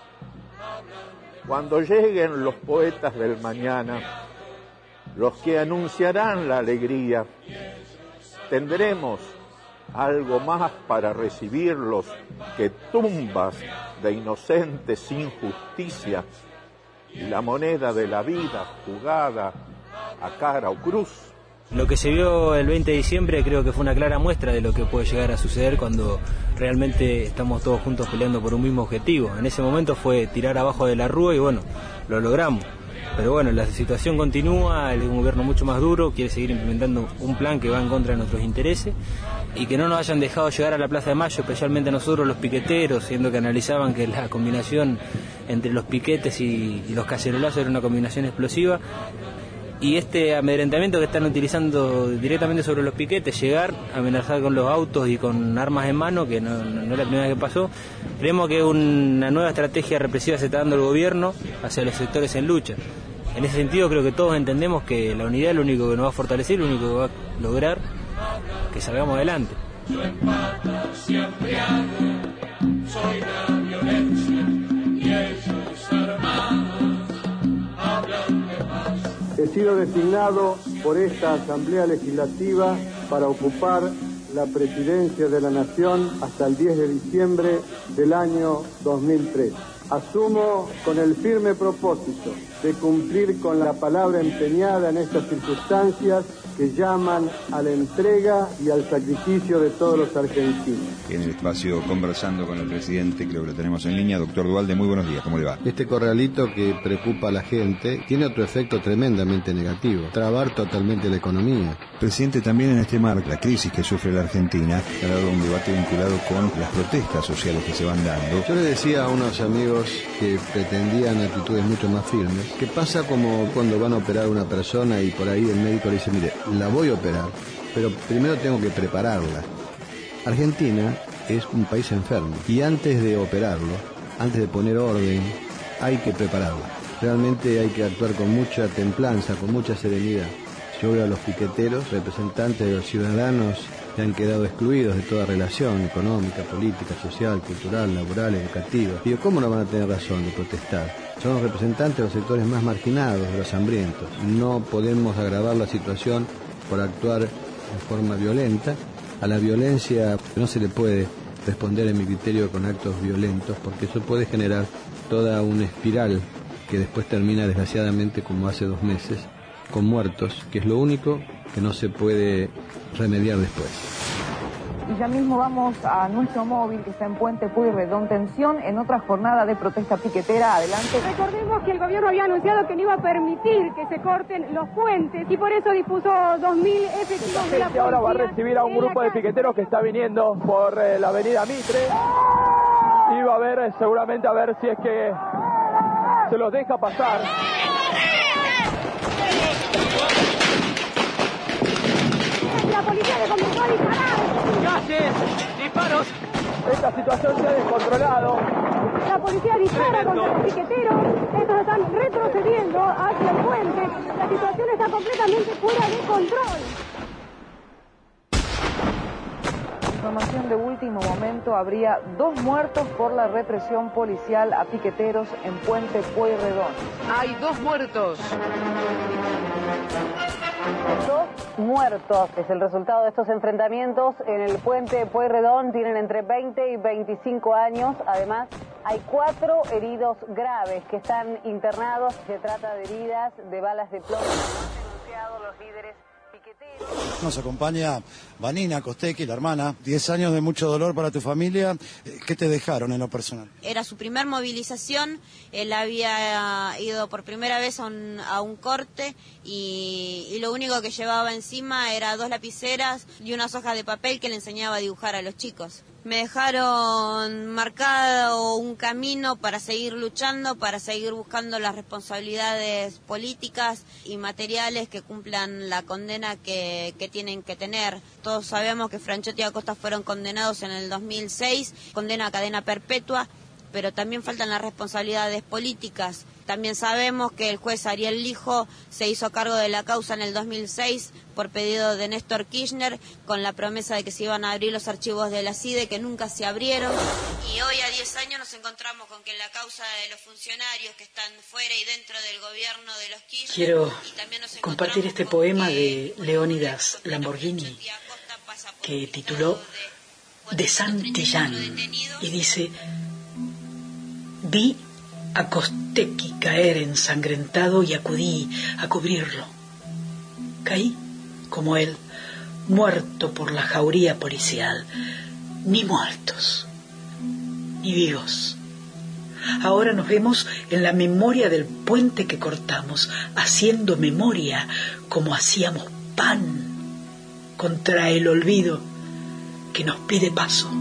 Cuando lleguen los poetas del mañana, los que anunciarán la alegría, tendremos algo más para recibirlos que tumbas de inocentes sin justicia y la moneda de la vida jugada a cara o cruz. Lo que se vio el 20 de diciembre creo que fue una clara muestra de lo que puede llegar a suceder cuando realmente estamos todos juntos peleando por un mismo objetivo. En ese momento fue tirar abajo de la rúa y bueno, lo logramos. Pero bueno, la situación continúa, el gobierno mucho más duro, quiere seguir implementando un plan que va en contra de nuestros intereses y que no nos hayan dejado llegar a la Plaza de Mayo, especialmente nosotros los piqueteros, siendo que analizaban que la combinación entre los piquetes y los cacerolazos era una combinación explosiva. Y este amedrentamiento que están utilizando directamente sobre los piquetes, llegar, amenazar con los autos y con armas en mano, que no es la primera vez que pasó, creemos que una nueva estrategia represiva se está dando el gobierno hacia los sectores en lucha. En ese sentido creo que todos entendemos que la unidad es lo único que nos va a fortalecer, lo único que va a lograr que salgamos adelante. Yo en patas y hambriado soy la violencia y ellos armados hablan de paz. He sido designado por esta Asamblea Legislativa para ocupar la presidencia de la Nación hasta el 10 de diciembre del año 2003. Asumo con el firme propósito de cumplir con la palabra empeñada en estas circunstancias que llaman a la entrega y al sacrificio de todos los argentinos. En el espacio conversando con el presidente, creo que lo tenemos en línea. Doctor Duhalde, muy buenos días, ¿cómo le va? Este corralito que preocupa a la gente tiene otro efecto tremendamente negativo, trabar totalmente la economía. Presidente, también en este marco, la crisis que sufre la Argentina, ha dado un debate vinculado con las protestas sociales que se van dando. Yo le decía a unos amigos que pretendían actitudes mucho más firmes, que pasa como cuando van a operar a una persona y por ahí el médico le dice, mire, la voy a operar, pero primero tengo que prepararla. Argentina es un país enfermo y antes de operarlo, antes de poner orden, hay que prepararla. Realmente hay que actuar con mucha templanza, con mucha serenidad. Yo veo a los piqueteros, representantes de los ciudadanos que han quedado excluidos de toda relación económica, política, social, cultural, laboral, educativa. Digo, ¿cómo no van a tener razón de protestar? Son los representantes de los sectores más marginados, de los hambrientos. No podemos agravar la situación por actuar de forma violenta. A la violencia no se le puede responder, en mi criterio, con actos violentos, porque eso puede generar toda una espiral que después termina, desgraciadamente, como hace 2 meses, con muertos, que es lo único que no se puede remediar después. Y ya mismo vamos a nuestro móvil que está en Puente Pueyrredón. Tensión en otra jornada de protesta piquetera. Adelante. Recordemos que el gobierno había anunciado que no iba a permitir que se corten los puentes y por eso dispuso 2.000 efectivos de la policía. Ahora va a recibir a un grupo de piqueteros que está viniendo por la avenida Mitre y va a ver seguramente a ver si es que se los deja pasar. La policía le comenzó a disparar. ¡Gases! ¡Disparos! Esta situación se ha descontrolado. La policía dispara contra los piqueteros. Estos están retrocediendo hacia el puente. La situación está completamente fuera de control. Información de último momento, habría 2 muertos por la represión policial a piqueteros en Puente Pueyrredón. Hay 2 muertos. 2 muertos es el resultado de estos enfrentamientos en el Puente Pueyrredón. Tienen entre 20 y 25 años. Además, hay 4 heridos graves que están internados. Se trata de heridas de balas de plomo. Han denunciado los líderes piqueteros. Nos acompaña Vanina Costecchi, la hermana. 10 años de mucho dolor para tu familia. ¿Qué te dejaron en lo personal? Era su primer movilización. Él había ido por primera vez a un corte y lo único que llevaba encima era 2 lapiceras y unas hojas de papel que le enseñaba a dibujar a los chicos. Me dejaron marcado un camino para seguir luchando, para seguir buscando las responsabilidades políticas y materiales que cumplan la condena que tienen que tener. Todos sabemos que Franchetti y Acosta fueron condenados en el 2006, condena a cadena perpetua, pero también faltan las responsabilidades políticas. También sabemos que el juez Ariel Lijo se hizo cargo de la causa en el 2006 por pedido de Néstor Kirchner, con la promesa de que se iban a abrir los archivos de la CIDE, que nunca se abrieron. Y hoy, a 10 años, nos encontramos con que la causa de los funcionarios que están fuera y dentro del gobierno de los Kirchner... Quiero compartir este poema de Leónidas Lamborghini, que tituló De Santillán, y dice: vi a Costecchi caer ensangrentado y acudí a cubrirlo. Caí, como él, muerto por la jauría policial. Ni muertos, ni vivos. Ahora nos vemos en la memoria del puente que cortamos, haciendo memoria como hacíamos pan contra el olvido que nos pide paso.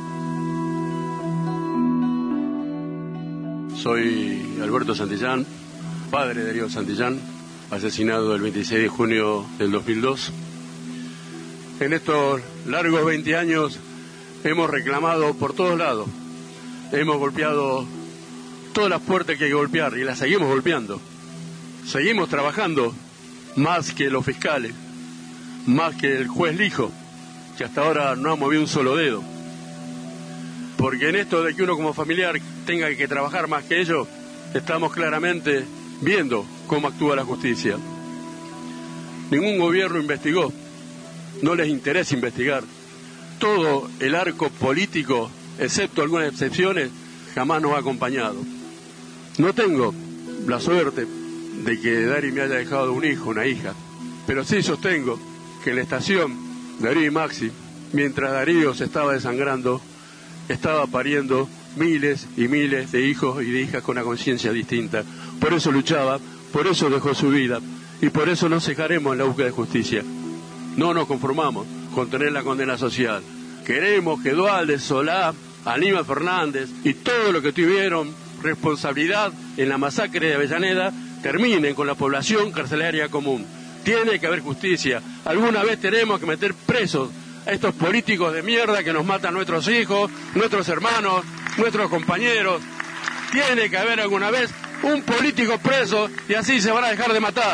Soy Alberto Santillán, padre de Darío Santillán, asesinado el 26 de junio del 2002. En estos largos 20 años hemos reclamado por todos lados, hemos golpeado todas las puertas que hay que golpear y las seguimos golpeando. seguimos trabajando más que los fiscales, más que el juez Lijo, que hasta ahora no ha movido un solo dedo. Porque en esto de que uno como familiar tenga que trabajar más que ellos, estamos claramente viendo cómo actúa la justicia. Ningún gobierno investigó, no les interesa investigar. Todo el arco político, excepto algunas excepciones, jamás nos ha acompañado. No tengo la suerte de que Dari me haya dejado un hijo, una hija, pero sí sostengo que en la estación Darío y Maxi, mientras Darío se estaba desangrando, estaba pariendo miles y miles de hijos y de hijas con una conciencia distinta. Por eso luchaba, por eso dejó su vida y por eso nos cejaremos en la búsqueda de justicia. No nos conformamos con tener la condena social. Queremos que Dualde, Solá, Aníbal Fernández y todo lo que tuvieron responsabilidad en la masacre de Avellaneda terminen con la población carcelaria común. Tiene que haber justicia. Alguna vez tenemos que meter presos a estos políticos de mierda que nos matan a nuestros hijos, nuestros hermanos, nuestros compañeros. Tiene que haber alguna vez un político preso y así se van a dejar de matar.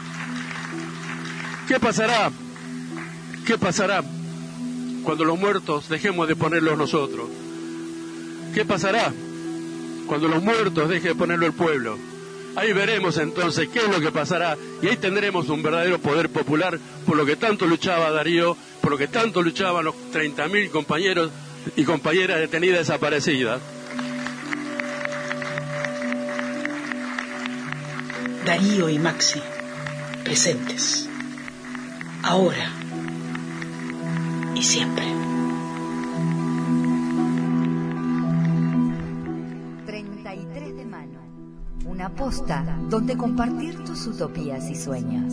¿Qué pasará? ¿Qué pasará cuando los muertos dejemos de ponerlos nosotros? ¿Qué pasará cuando los muertos deje de ponerlo el pueblo? Ahí veremos entonces qué es lo que pasará y ahí tendremos un verdadero poder popular por lo que tanto luchaba Darío, por lo que tanto luchaban los 30.000 compañeros y compañeras detenidas desaparecidas. Darío y Maxi, presentes, ahora y siempre. 33 de mano, una posta donde compartir tus utopías y sueños.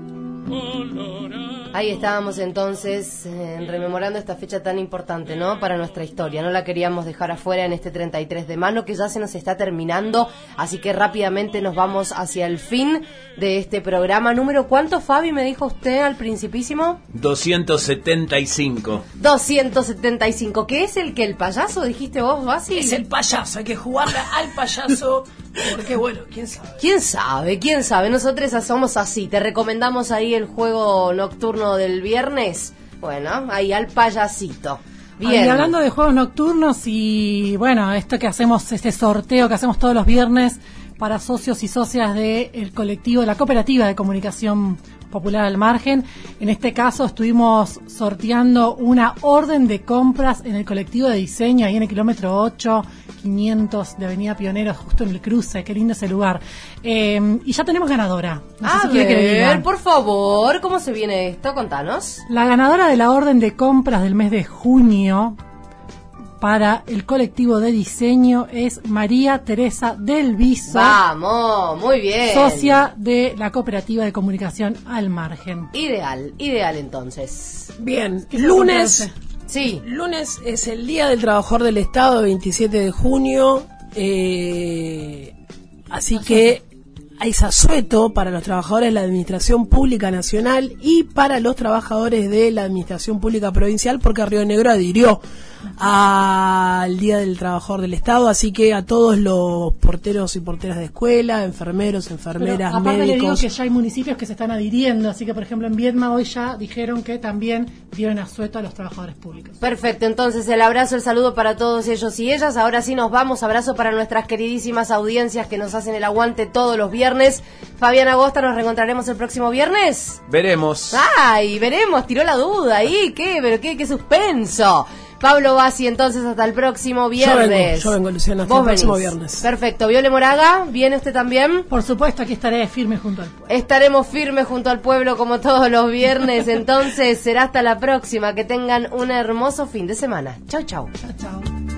Ahí estábamos entonces rememorando esta fecha tan importante, ¿no? Para nuestra historia. No la queríamos dejar afuera en este 33 de mano que ya se nos está terminando, así que rápidamente nos vamos hacia el fin de este programa. ¿Número cuánto, Fabi, me dijo usted al principísimo? 275. 275. ¿Qué es el payaso, dijiste vos, Basi? Es el payaso, hay que jugarle al payaso. Porque bueno, quién sabe. ¿Quién sabe? Nosotros somos así. Te recomendamos ahí el juego nocturno del viernes. Bueno, ahí al payasito. Bien. Y hablando de juegos nocturnos y bueno, esto que hacemos, este sorteo que hacemos todos los viernes para socios y socias del colectivo de la Cooperativa de Comunicación Popular Al Margen. En este caso estuvimos sorteando una orden de compras en el colectivo de diseño, ahí en el kilómetro 8, 500 de Avenida Pioneros, justo en el cruce. Qué lindo ese lugar. Y ya tenemos ganadora. No sé si quiere que le diga. Por favor, ¿cómo se viene esto? Contanos. La ganadora de la orden de compras del mes de junio para el colectivo de diseño es María Teresa del Viso. Vamos, muy bien. Socia de la Cooperativa de Comunicación Al Margen. Ideal entonces. Bien, lunes. Sí. Lunes es el Día del Trabajador del Estado, 27 de junio. Así que hay asueto para los trabajadores de la Administración Pública Nacional y para los trabajadores de la Administración Pública Provincial, porque Río Negro adhirió al Día del Trabajador del Estado, así que a todos los porteros y porteras de escuela, enfermeros, enfermeras, pero aparte médicos. Le digo que ya hay municipios que se están adhiriendo, así que por ejemplo en Viedma hoy ya dijeron que también dieron asueto a los trabajadores públicos. Perfecto, entonces el abrazo, el saludo para todos ellos y ellas. Ahora sí nos vamos, abrazo para nuestras queridísimas audiencias que nos hacen el aguante todos los viernes. Fabián Agosta, ¿nos reencontraremos el próximo viernes? Veremos. Ay, veremos, tiró la duda ahí, qué suspenso. Pablo Basi, entonces hasta el próximo viernes. Yo vengo, Luciana, hasta el próximo viernes. Perfecto. Viole Moraga, ¿viene usted también? Por supuesto, aquí estaré firme junto al pueblo. Estaremos firmes junto al pueblo como todos los viernes. Entonces será hasta la próxima. Que tengan un hermoso fin de semana. Chau, chau. Chau, chau.